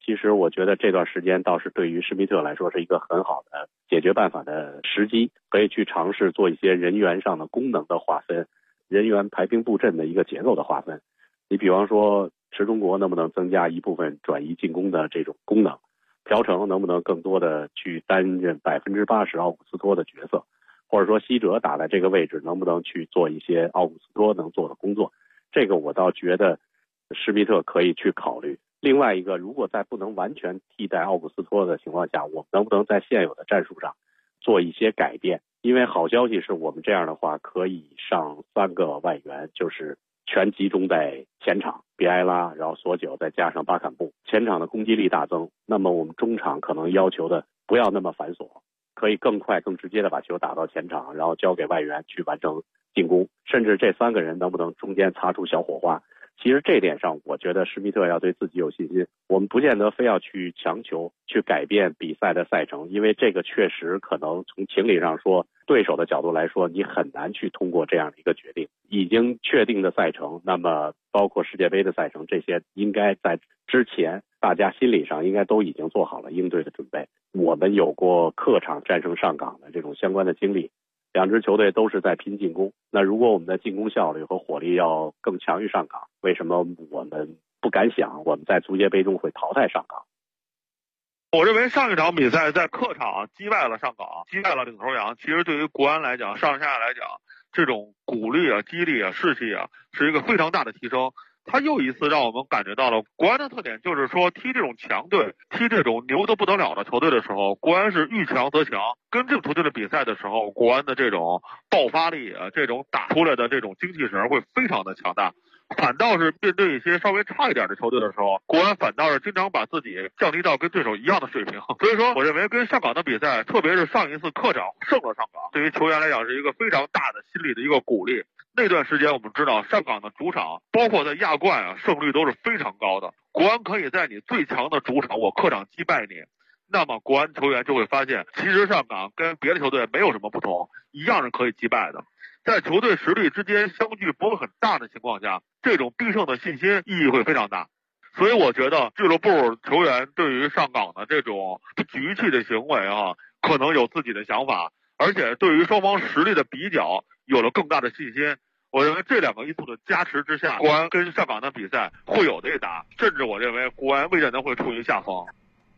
Speaker 3: 其实我觉得这段时间倒是对于施密特来说是一个很好的解决办法的时机，可以去尝试做一些人员上的功能的划分，人员排兵布阵的一个结构的划分。你比方说池中国能不能增加一部分转移进攻的这种功能，朴成能不能更多的去担任80%奥古斯托的角色，或者说西哲打在这个位置能不能去做一些奥古斯托能做的工作，这个我倒觉得施密特可以去考虑。另外一个，如果在不能完全替代奥古斯托的情况下，我们能不能在现有的战术上做一些改变？因为好消息是我们这样的话可以上3个外援，就是全集中在前场，比埃拉，然后索九再加上巴坎布，前场的攻击力大增。那么我们中场可能要求的不要那么繁琐，可以更快更直接的把球打到前场，然后交给外援去完成进攻，甚至这3个人能不能中间擦出小火花。其实这点上我觉得施密特要对自己有信心，我们不见得非要去强求去改变比赛的赛程，因为这个确实可能从情理上说，对手的角度来说你很难去通过这样的一个决定。已经确定的赛程，那么包括世界杯的赛程，这些应该在之前大家心理上应该都已经做好了应对的准备。我们有过客场战胜上港的这种相关的经历，两支球队都是在拼进攻，那如果我们的进攻效率和火力要更强于上港，为什么我们不敢想我们在足协杯中会淘汰上港？
Speaker 17: 我认为上一场比赛在客场击败了上港，击败了领头羊，其实对于国安来讲，上下来讲，这种鼓励啊、激励啊、士气啊，是一个非常大的提升。他又一次让我们感觉到了国安的特点，就是说踢这种强队，踢这种牛得不得了的球队的时候，国安是遇强则强。跟这个球队的比赛的时候，国安的这种爆发力啊，这种打出来的这种精气神会非常的强大。反倒是面对一些稍微差一点的球队的时候，国安反倒是经常把自己降低到跟对手一样的水平。所以说我认为跟上港的比赛，特别是上一次客场胜了上港，对于球员来讲是一个非常大的心理的一个鼓励。那段时间我们知道上港的主场包括在亚冠啊，胜率都是非常高的。国安可以在你最强的主场我客场击败你，那么国安球员就会发现其实上港跟别的球队没有什么不同，一样是可以击败的。在球队实力之间相距不会很大的情况下，这种必胜的信心意义会非常大。所以我觉得俱乐部球员对于上港的这种局气的行为啊，可能有自己的想法，而且对于双方实力的比较有了更大的信心。我认为这2个因素的加持之下，国安跟上港的比赛会有的打，甚至我认为国安未见得会处于下风。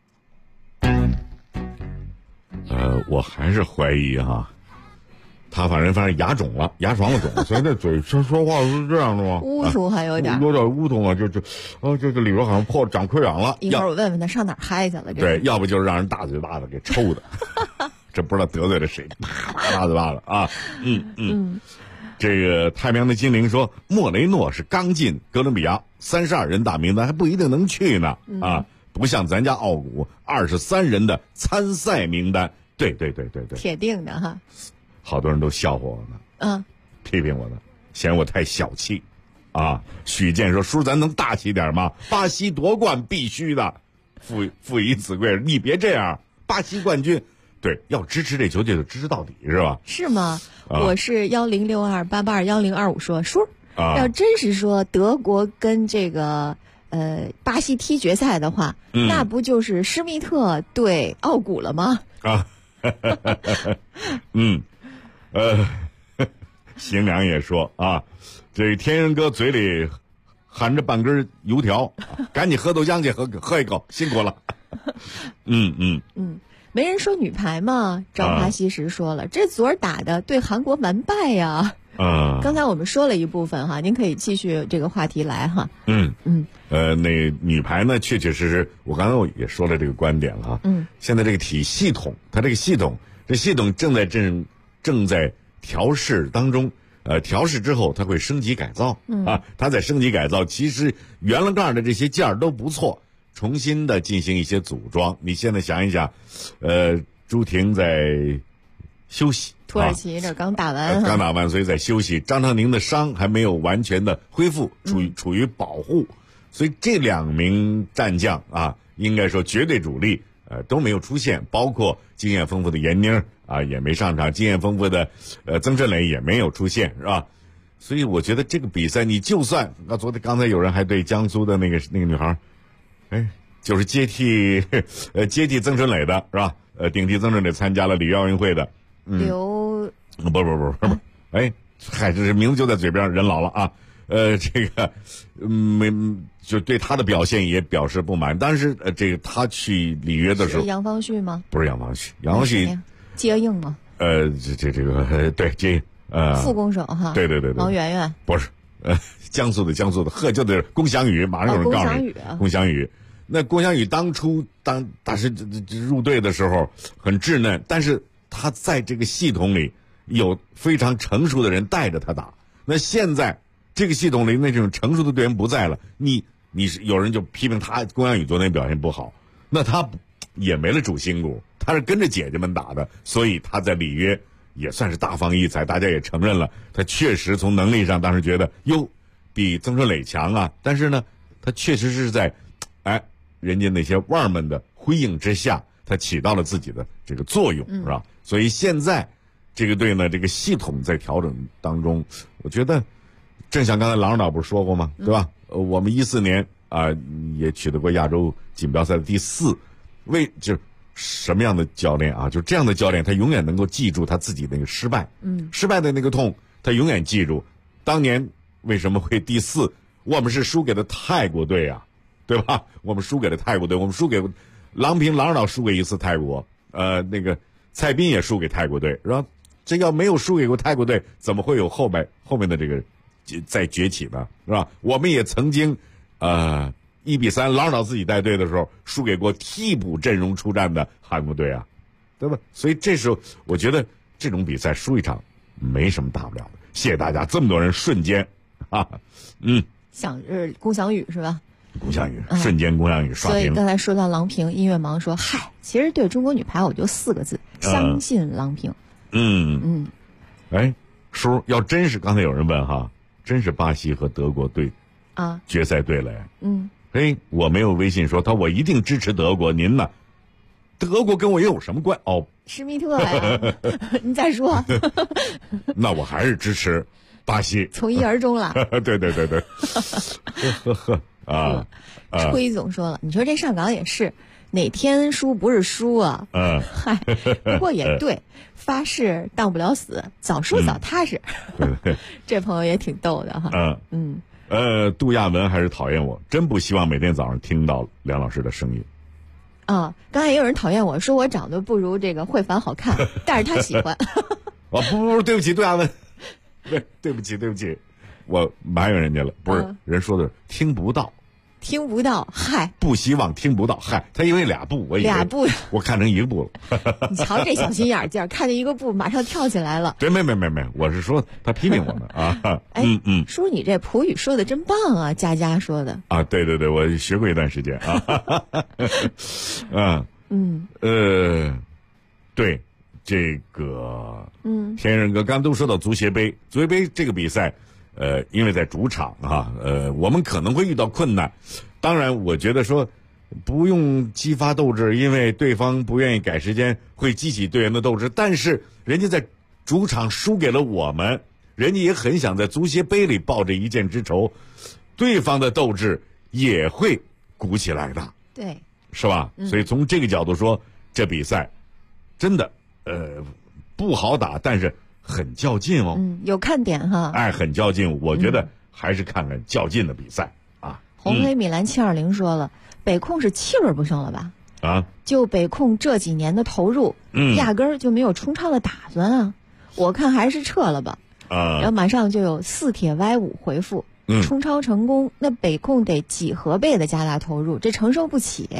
Speaker 2: 我还是怀疑哈，他反正牙肿了，牙床子肿了，所以这嘴说话是这样的吗？
Speaker 10: 乌突还有点
Speaker 2: 乌突啊，就里边好像长溃疡了。
Speaker 10: 一会儿我问问他上哪儿嗨去了。
Speaker 2: 对，要不就是让人大嘴巴子给抽的，这不知道得罪了谁，啪啪大嘴巴子啊！这个太平洋的精灵说，莫雷诺是刚进哥伦比亚32人大名单，还不一定能去呢啊，不像咱家奥古23人的参赛名单。对，
Speaker 10: 铁定的哈。
Speaker 2: 好多人都笑话我呢，批评我呢，嫌我太小气啊。许健说，叔咱能大气点吗？巴西夺冠必须的，父以子贵，你别这样，巴西冠军。对，要支持这球队就支持到底，是吧？
Speaker 10: 是吗？我是1062882025说，叔，要真是说德国跟这个巴西踢决赛的话，那不就是施密特对奥古了吗？
Speaker 2: 邢良也说啊，这天人哥嘴里含着半根油条，赶紧喝豆浆去，喝一口，辛苦了。
Speaker 10: 没人说女排嘛，张华西时说了，这昨儿打的对韩国完败呀。刚才我们说了一部分哈，您可以继续这个话题来哈。
Speaker 2: 那女排呢，确确实实，我刚才也说了这个观点了。现在这个系统，它这个系统正在调试当中。调试之后，它会升级改造它在升级改造，其实原来盖的这些件儿都不错。重新的进行一些组装，你现在想一想，朱婷在休息，
Speaker 10: 土耳其这刚打完，
Speaker 2: 所以在休息。张常宁的伤还没有完全的恢复，处于保护，所以这2名战将啊，应该说绝对主力，都没有出现，包括经验丰富的闫妮啊也没上场，经验丰富的曾振磊也没有出现，是吧？所以我觉得这个比赛，你就算刚才有人还对江苏的那个女孩。 就是接替曾春磊的是吧？顶替曾春磊参加了里约奥运会的。
Speaker 10: 刘
Speaker 2: 不，哎，嗨，这名字就在嘴边，人老了啊。这个就对他的表现也表示不满。但是这个他去里约的时候，
Speaker 10: 是杨方旭吗？
Speaker 2: 不是杨方旭，杨方旭
Speaker 10: 接应吗？
Speaker 2: 这个对接
Speaker 10: 副攻手哈。
Speaker 2: 对，
Speaker 10: 王媛媛
Speaker 2: 不是，江苏的呵，就得龚翔宇，马上有人告诉你，龚翔宇。那龚翔宇当初当时入队的时候很稚嫩，但是他在这个系统里有非常成熟的人带着他打。那现在这个系统里那种成熟的队员不在了，你是有人就批评他龚翔宇昨天表现不好，那他也没了主心骨，他是跟着姐姐们打的，所以他在里约也算是大放异彩，大家也承认了，他确实从能力上当时觉得比曾春磊强啊，但是呢，他确实是在人家那些腕儿们的辉映之下，他起到了自己的这个作用，是吧？所以现在这个队呢，这个系统在调整当中，我觉得正像刚才郎指导不是说过吗？对吧？我们14年也取得过亚洲锦标赛的第4，就是什么样的教练啊？就这样的教练，他永远能够记住他自己那个失败，失败的那个痛，他永远记住。当年为什么会第4？我们是输给了泰国队啊，对吧？我们输给了泰国队，我们输给郎指导输给一次泰国，那个蔡斌也输给泰国队，然后这要没有输给过泰国队，怎么会有后面的这个再崛起呢？是吧？我们也曾经1-3，郎指导自己带队的时候输给过替补阵容出战的韩国队啊，对吧？所以这时候我觉得这种比赛输一场没什么大不了的。谢谢大家，这么多人瞬间
Speaker 10: 龚翔宇是吧？
Speaker 2: 龚翔宇瞬间龚翔宇刷屏。
Speaker 10: 所以刚才说到郎平，音乐盲说嗨，其实对中国女排我就4个字，相信郎平。
Speaker 2: 哎，叔，要真是刚才有人问哈，真是巴西和德国队决赛队了呀？我没有微信说我一定支持德国，您呢？德国跟我又有什么关？
Speaker 10: 施密特呀，你再说。
Speaker 2: 那我还是支持巴西，
Speaker 10: 从一而终了。
Speaker 2: 对。
Speaker 10: 崔总说了，你说这上港也是，哪天输不是输啊？嗨，不过也对，发誓当不了死，早输早踏实。这朋友也挺逗的哈。
Speaker 2: 杜亚文还是讨厌我，真不希望每天早上听到梁老师的声音。
Speaker 10: 刚才也有人讨厌我说我长得不如这个慧凡好看，但是他喜欢。
Speaker 2: 不，对不起，杜亚文，对不起，我埋怨人家了，不是人说的听不到，嗨，不希望听不到，嗨，他因为俩步，我看成一个步了。
Speaker 10: 你瞧这小心眼劲儿，看见一个步马上跳起来了。
Speaker 2: 对，没，我是说他批评我们啊。
Speaker 10: 叔，你这普语说的真棒啊，佳说的
Speaker 2: 啊，对，我学过一段时间啊。对，这个天人哥刚都说到足协杯这个比赛。因为在主场我们可能会遇到困难。当然，我觉得说不用激发斗志，因为对方不愿意改时间，会激起队员的斗志。但是人家在主场输给了我们，人家也很想在足协杯里报这一箭之仇，对方的斗志也会鼓起来的，
Speaker 10: 对，
Speaker 2: 是吧？所以从这个角度说，这比赛真的不好打，但是很较劲哦，
Speaker 10: 有看点哈。
Speaker 2: 很较劲，我觉得还是看看较劲的比赛啊。
Speaker 10: 红黑米兰720说了，北控是7轮不胜了吧？就北控这几年的投入，压根儿就没有冲超的打算啊。我看还是撤了吧。然后马上就有4铁 Y5回复，冲超成功，那北控得几何倍的加大投入，这承受不起。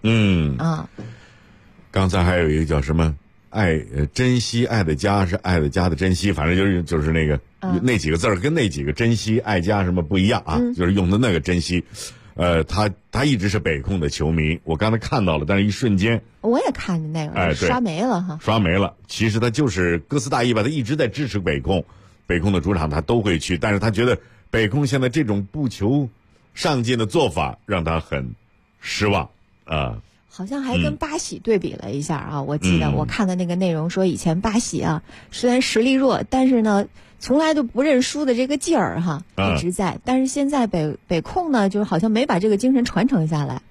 Speaker 2: 刚才还有一个叫什么？珍惜爱的家是爱的家的珍惜，反正就是那个那几个字儿跟那几个珍惜爱家什么不一样啊，就是用的那个珍惜。他一直是北控的球迷，我刚才看到了，但是一瞬间
Speaker 10: 我也看见那个刷没了哈，
Speaker 2: 刷没了。其实他就是歌词大意吧，他一直在支持北控的主场他都会去，但是他觉得北控现在这种不求上进的做法让他很失望
Speaker 10: 好像还跟巴西对比了一下我记得我看的那个内容说，以前巴西虽然实力弱，但是呢从来都不认输的这个劲儿一直在，但是现在北控呢就好像没把这个精神传承下来，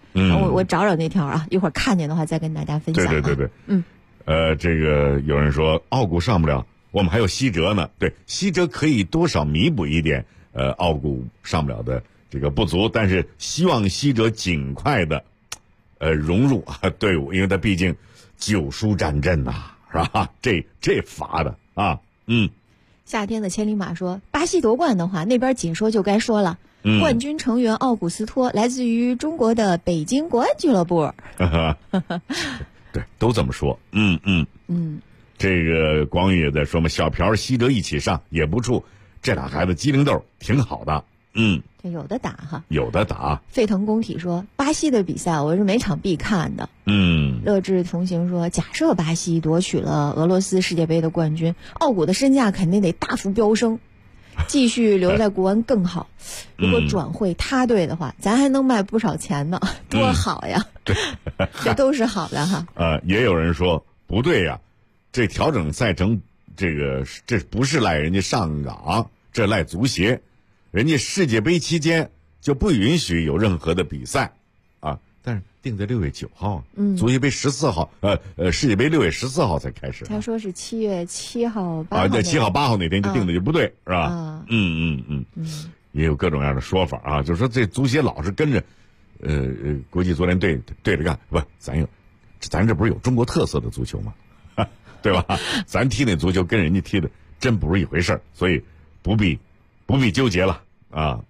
Speaker 10: 我找找那条啊，一会儿看见的话再跟大家分享。
Speaker 2: 对，这个有人说奥古上不了，我们还有西哲呢。对，西哲可以多少弥补一点奥古上不了的这个不足，但是希望西哲尽快的融入队伍，因为他毕竟9输战阵呐，是吧？这罚的啊，
Speaker 10: 夏天的千里马说，巴西夺冠的话，那边解说就该说了，冠军成员奥古斯托来自于中国的北京国安俱乐部。
Speaker 2: 对，都这么说。这个广宇也在说嘛，小朴西哲一起上也不怵，这俩孩子机灵豆挺好的。
Speaker 10: 这有的打哈，
Speaker 2: 有的打。
Speaker 10: 沸腾工体说，巴西的比赛我是每场必看的。乐智同行说，假设巴西夺取了俄罗斯世界杯的冠军，奥古的身价肯定得大幅飙升，继续留在国安更好。如果转会他队的话，咱还能卖不少钱呢，多好呀！这都是好的哈。
Speaker 2: 也有人说不对呀，这调整赛程，这不是赖人家上港，这赖足协。人家世界杯期间就不允许有任何的比赛啊，但是定在6月9号，足协杯14号，世界杯6月14号才开始。
Speaker 10: 他说是7月7号、8
Speaker 2: 号。在7号、8号那天就定的就不对，是吧？也有各种各样的说法啊，就是说这足协老是跟着，国际足联对着干，不，咱这不是有中国特色的足球吗？对吧？咱踢那足球跟人家踢的真不是一回事儿，所以不必纠结了啊。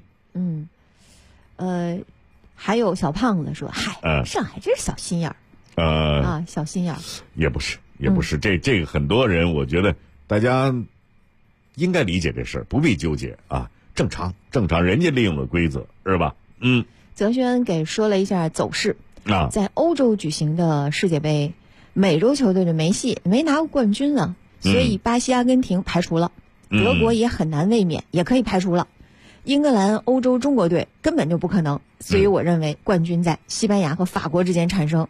Speaker 10: 还有小胖子说，嗨，上海真是小心眼儿。小心眼儿。也不是，这个很多人，我觉得大家应该理解这事儿，不必纠结啊，正常，人家利用了规则，是吧？ 泽轩给说了一下走势
Speaker 2: 啊，
Speaker 10: 在欧洲举行的世界杯，美洲球队的梅西没拿过冠军啊，所以巴西、阿根廷排除了。德国也很难卫冕，也可以排除了。英格兰、欧洲中国队根本就不可能，所以我认为冠军在西班牙和法国之间产生。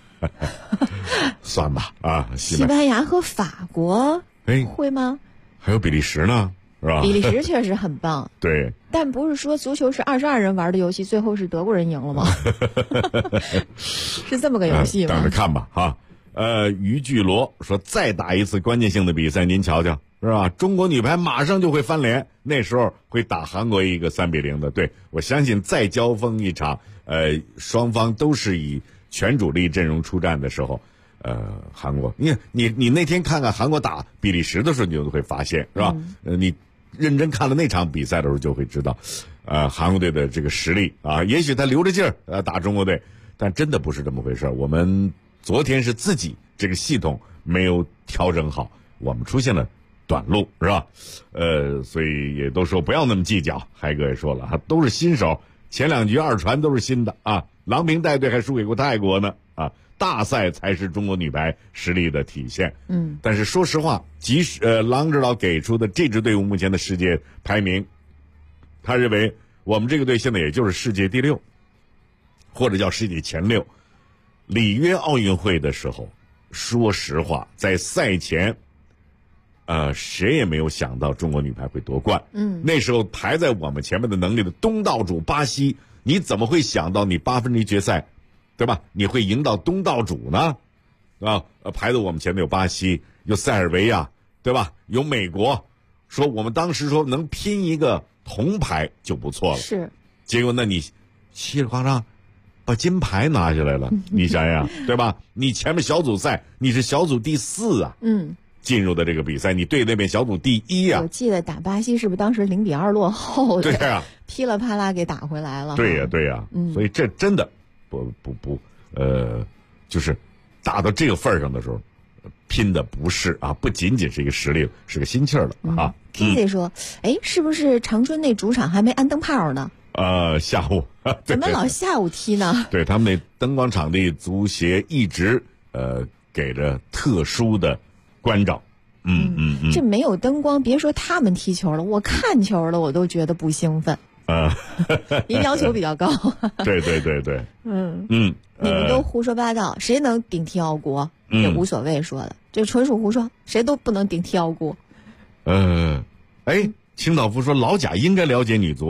Speaker 2: 算吧啊，
Speaker 10: 西班牙和法国会吗？
Speaker 2: 还有比利时呢，是吧？
Speaker 10: 比利时确实很棒，
Speaker 2: 对。
Speaker 10: 但不是说足球是22人玩的游戏，最后是德国人赢了吗？是这么个游戏吗？
Speaker 2: 等着看吧哈。于巨罗说，再打一次关键性的比赛，您瞧瞧。是吧？中国女排马上就会翻脸，那时候会打韩国一个3-0的。对，我相信再交锋一场，双方都是以全主力阵容出战的时候，韩国，你那天看看韩国打比利时的时候，你就会发现，是吧？你认真看了那场比赛的时候，就会知道，韩国队的这个实力啊，也许他留着劲儿打中国队，但真的不是这么回事。我们昨天是自己这个系统没有调整好，我们出现了短路，是吧？所以也都说不要那么计较。海哥也说了，都是新手，前2局2传都是新的啊。郎平带队还输给过泰国呢啊。大赛才是中国女排实力的体现。但是说实话，即使郎指导给出的这支队伍目前的世界排名，他认为我们这个队现在也就是世界第6，或者叫世界前6。里约奥运会的时候，说实话，在赛前。谁也没有想到中国女排会夺冠。那时候排在我们前面的能力的东道主巴西，你怎么会想到你8分之一决赛，对吧？你会赢到东道主呢？排在我们前面有巴西，有塞尔维亚，对吧？有美国，说我们当时说能拼一个铜牌就不错了。
Speaker 10: 是，
Speaker 2: 结果那你稀里哗啦把金牌拿下来了，你想想，对吧？你前面小组赛你是小组第4啊。进入的这个比赛，你对那边小组第1啊！
Speaker 10: 我记得打巴西是不是当时0-2落后的？
Speaker 2: 对呀，
Speaker 10: 噼里啪啦给打回来了。
Speaker 2: 对呀，所以这真的不，就是打到这个份儿上的时候，拼的不是啊，不仅仅是一个实力，是个心气儿了啊。
Speaker 10: Kizzy 说，是不是长春那主场还没安灯泡呢？
Speaker 2: 下午
Speaker 10: 怎么老下午踢呢？
Speaker 2: 对他们那灯光场地，足协一直给着特殊的关照。
Speaker 10: 这没有灯光，别说他们踢球了，我看球了我都觉得不兴奋。您要求比较高。
Speaker 2: 对。
Speaker 10: 你们都胡说八道，谁能顶替奥国？也无所谓说的，这纯属胡说，谁都不能顶替奥国。
Speaker 2: 青岛夫说老贾应该了解女足啊，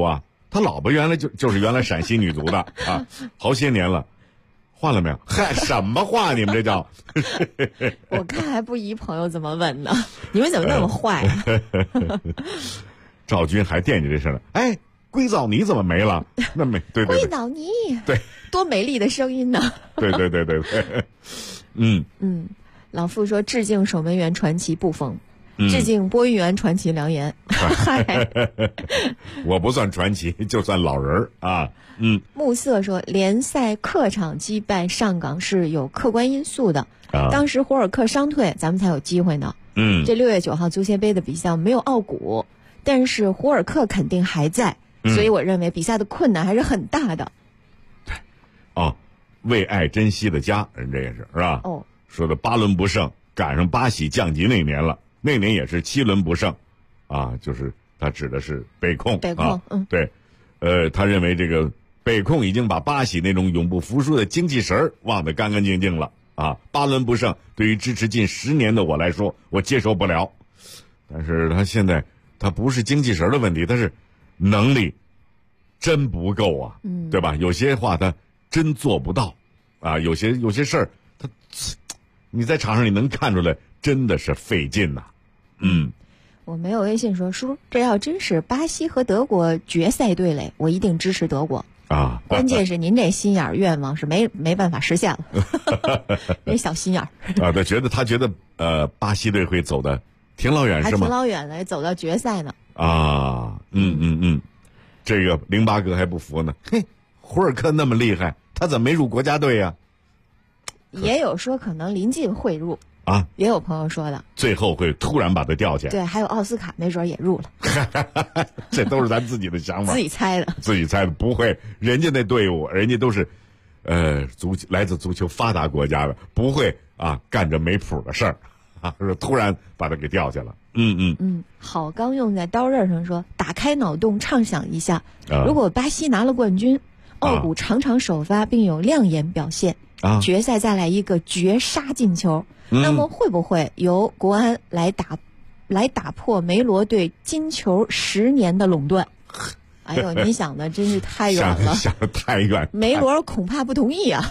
Speaker 2: 他老婆原来就是原来陕西女足的啊，好些年了，换了没有？嗨，什么话？你们这叫？
Speaker 10: 我看还不依朋友怎么问呢？你们怎么那么坏啊？
Speaker 2: 赵军还惦记这事呢。哎，硅藻泥怎么没了？那没对。
Speaker 10: 硅藻泥，
Speaker 2: 对，
Speaker 10: 多美丽的声音呢！
Speaker 2: 对。
Speaker 10: 老傅说致敬守门员传奇布冯。致敬播音员传奇梁岩。
Speaker 2: 我不算传奇，就算老人啊。
Speaker 10: 暮色说，联赛客场击败上港是有客观因素的。当时胡尔克伤退，咱们才有机会呢。这6月9号足协杯的比赛没有奥古，但是胡尔克肯定还在，所以我认为比赛的困难还是很大的。
Speaker 2: 对，为爱珍惜的家，人这也是吧？说的8轮不胜，赶上巴西降级那年了。那年也是7轮不胜，就是他指的是北控。
Speaker 10: 北控，
Speaker 2: 对，他认为这个北控已经把巴西那种永不服输的精气神忘得干干净净了8轮不胜，对于支持近10年的我来说，我接受不了。但是他现在他不是精气神的问题，他是能力真不够啊，对吧？有些话他真做不到有些事儿他你在场上你能看出来。真的是费劲呐，
Speaker 10: 我没有微信说叔，这要真是巴西和德国决赛对垒，我一定支持德国
Speaker 2: 啊。
Speaker 10: 关键是您这心眼愿望是没办法实现了，这小心眼
Speaker 2: 他觉得巴西队会走的挺老远是吗？
Speaker 10: 还挺老远的，走到决赛呢。
Speaker 2: 这个08哥还不服呢，嘿，胡尔克那么厉害，他怎么没入国家队呀？
Speaker 10: 也有说可能临近会入。也有朋友说的，
Speaker 2: 最后会突然把他吊起来。
Speaker 10: 对，还有奥斯卡没准也入了。
Speaker 2: 这都是咱自己的想法，
Speaker 10: 自己猜
Speaker 2: 的，不会。人家那队伍，人家都是，来自足球发达国家的，不会干着没谱的事儿，突然把他给吊起来了。
Speaker 10: 好，刚用在刀刃上说，打开脑洞畅想一下，如果巴西拿了冠军，奥古场场首发并有亮眼表现，决赛再来一个绝杀进球。那么会不会由国安来打破梅罗对金球10年的垄断？哎呦，你想的真是太远了，
Speaker 2: 想的太远，
Speaker 10: 梅罗恐怕不同意啊。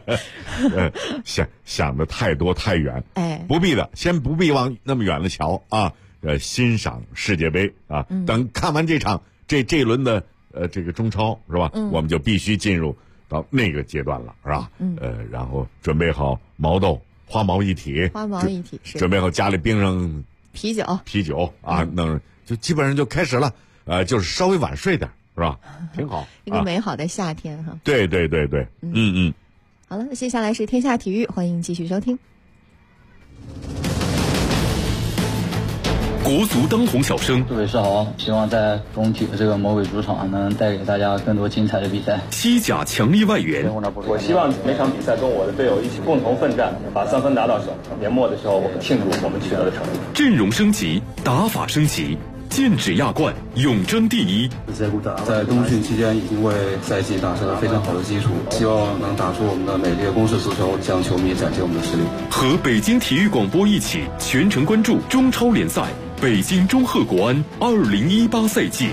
Speaker 2: 想的太多太远，不必的，先不必往那么远了瞧欣赏世界杯等看完这场这轮的这个中超是吧？我们就必须进入到那个阶段了，是吧？然后准备好毛豆。花毛一体是准备好，家里冰上
Speaker 10: 啤酒
Speaker 2: 弄就基本上就开始了，就是稍微晚睡点是吧？挺好，
Speaker 10: 一个美好的夏天哈。
Speaker 2: 对，
Speaker 10: 好了，那接下来是天下体育，欢迎继续收听。
Speaker 1: 国足当红小生，
Speaker 4: 各位是好，希望在中体的这个魔鬼主场能带给大家更多精彩的比赛。
Speaker 1: 西甲强力外援，
Speaker 5: 我希望每场比赛跟我的队友一起共同奋战，把3分拿到手。年末的时候，我们庆祝我们取得的成绩。
Speaker 1: 阵容升级，打法升级，剑指亚冠，永争第一。
Speaker 14: 在冬训期间已经为赛季打下了非常好的基础，希望能打出我们的美丽的攻势足球，向球迷展现我们的实力。
Speaker 1: 和北京体育广播一起全程关注中超联赛。北京中赫国安2018赛季。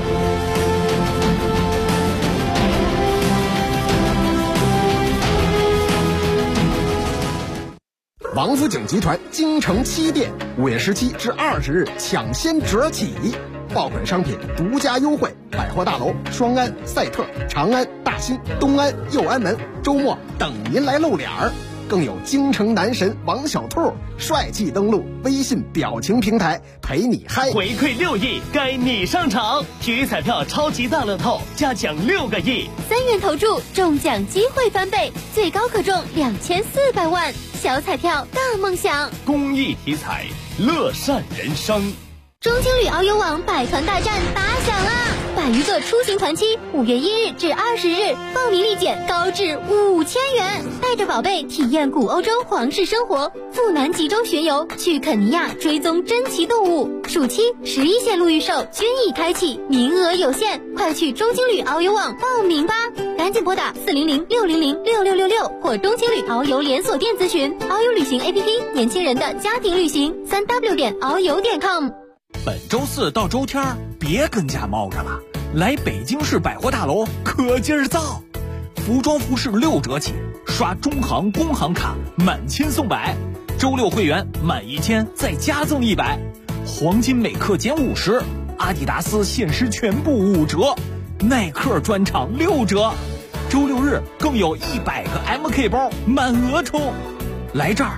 Speaker 13: 王府井集团京城7店5月17至20日抢先折起，爆款商品独家优惠，百货大楼双安、赛特、长安、大新、东安、右安门，周末等您来露脸儿。更有京城男神王小兔帅气登陆微信表情平台，陪你嗨。
Speaker 15: 回馈6亿，该你上场！体育彩票超级大乐透加奖6个亿
Speaker 20: ，3元投注中奖机会翻倍，最高可中2400万。小彩票大梦想，
Speaker 15: 公益体彩，乐善人生。
Speaker 20: 中青旅遨游网百团大战打响啦！100余个出行团期，5月1日至20日，报名立减高至5000元，带着宝贝体验古欧洲皇室生活，赴南极洲巡游，去肯尼亚追踪珍奇动物。暑期11线路预售均已开启，名额有限，快去中青旅遨游网报名吧！赶紧拨打400-600-6666或中青旅遨游连锁店咨询。遨游旅行 APP， 年轻人的家庭旅行，3w.遨游.com。
Speaker 21: 本周4到周天别跟家猫着了，
Speaker 7: 来北京市百货大楼可劲儿造，服装服饰6折起，刷中行工行卡满千送100，周六会员满1000再加赠100，黄金每克减50，阿迪达斯限时全部5折，耐克专场6折，周六日更有100个 MK 包满额充，来这儿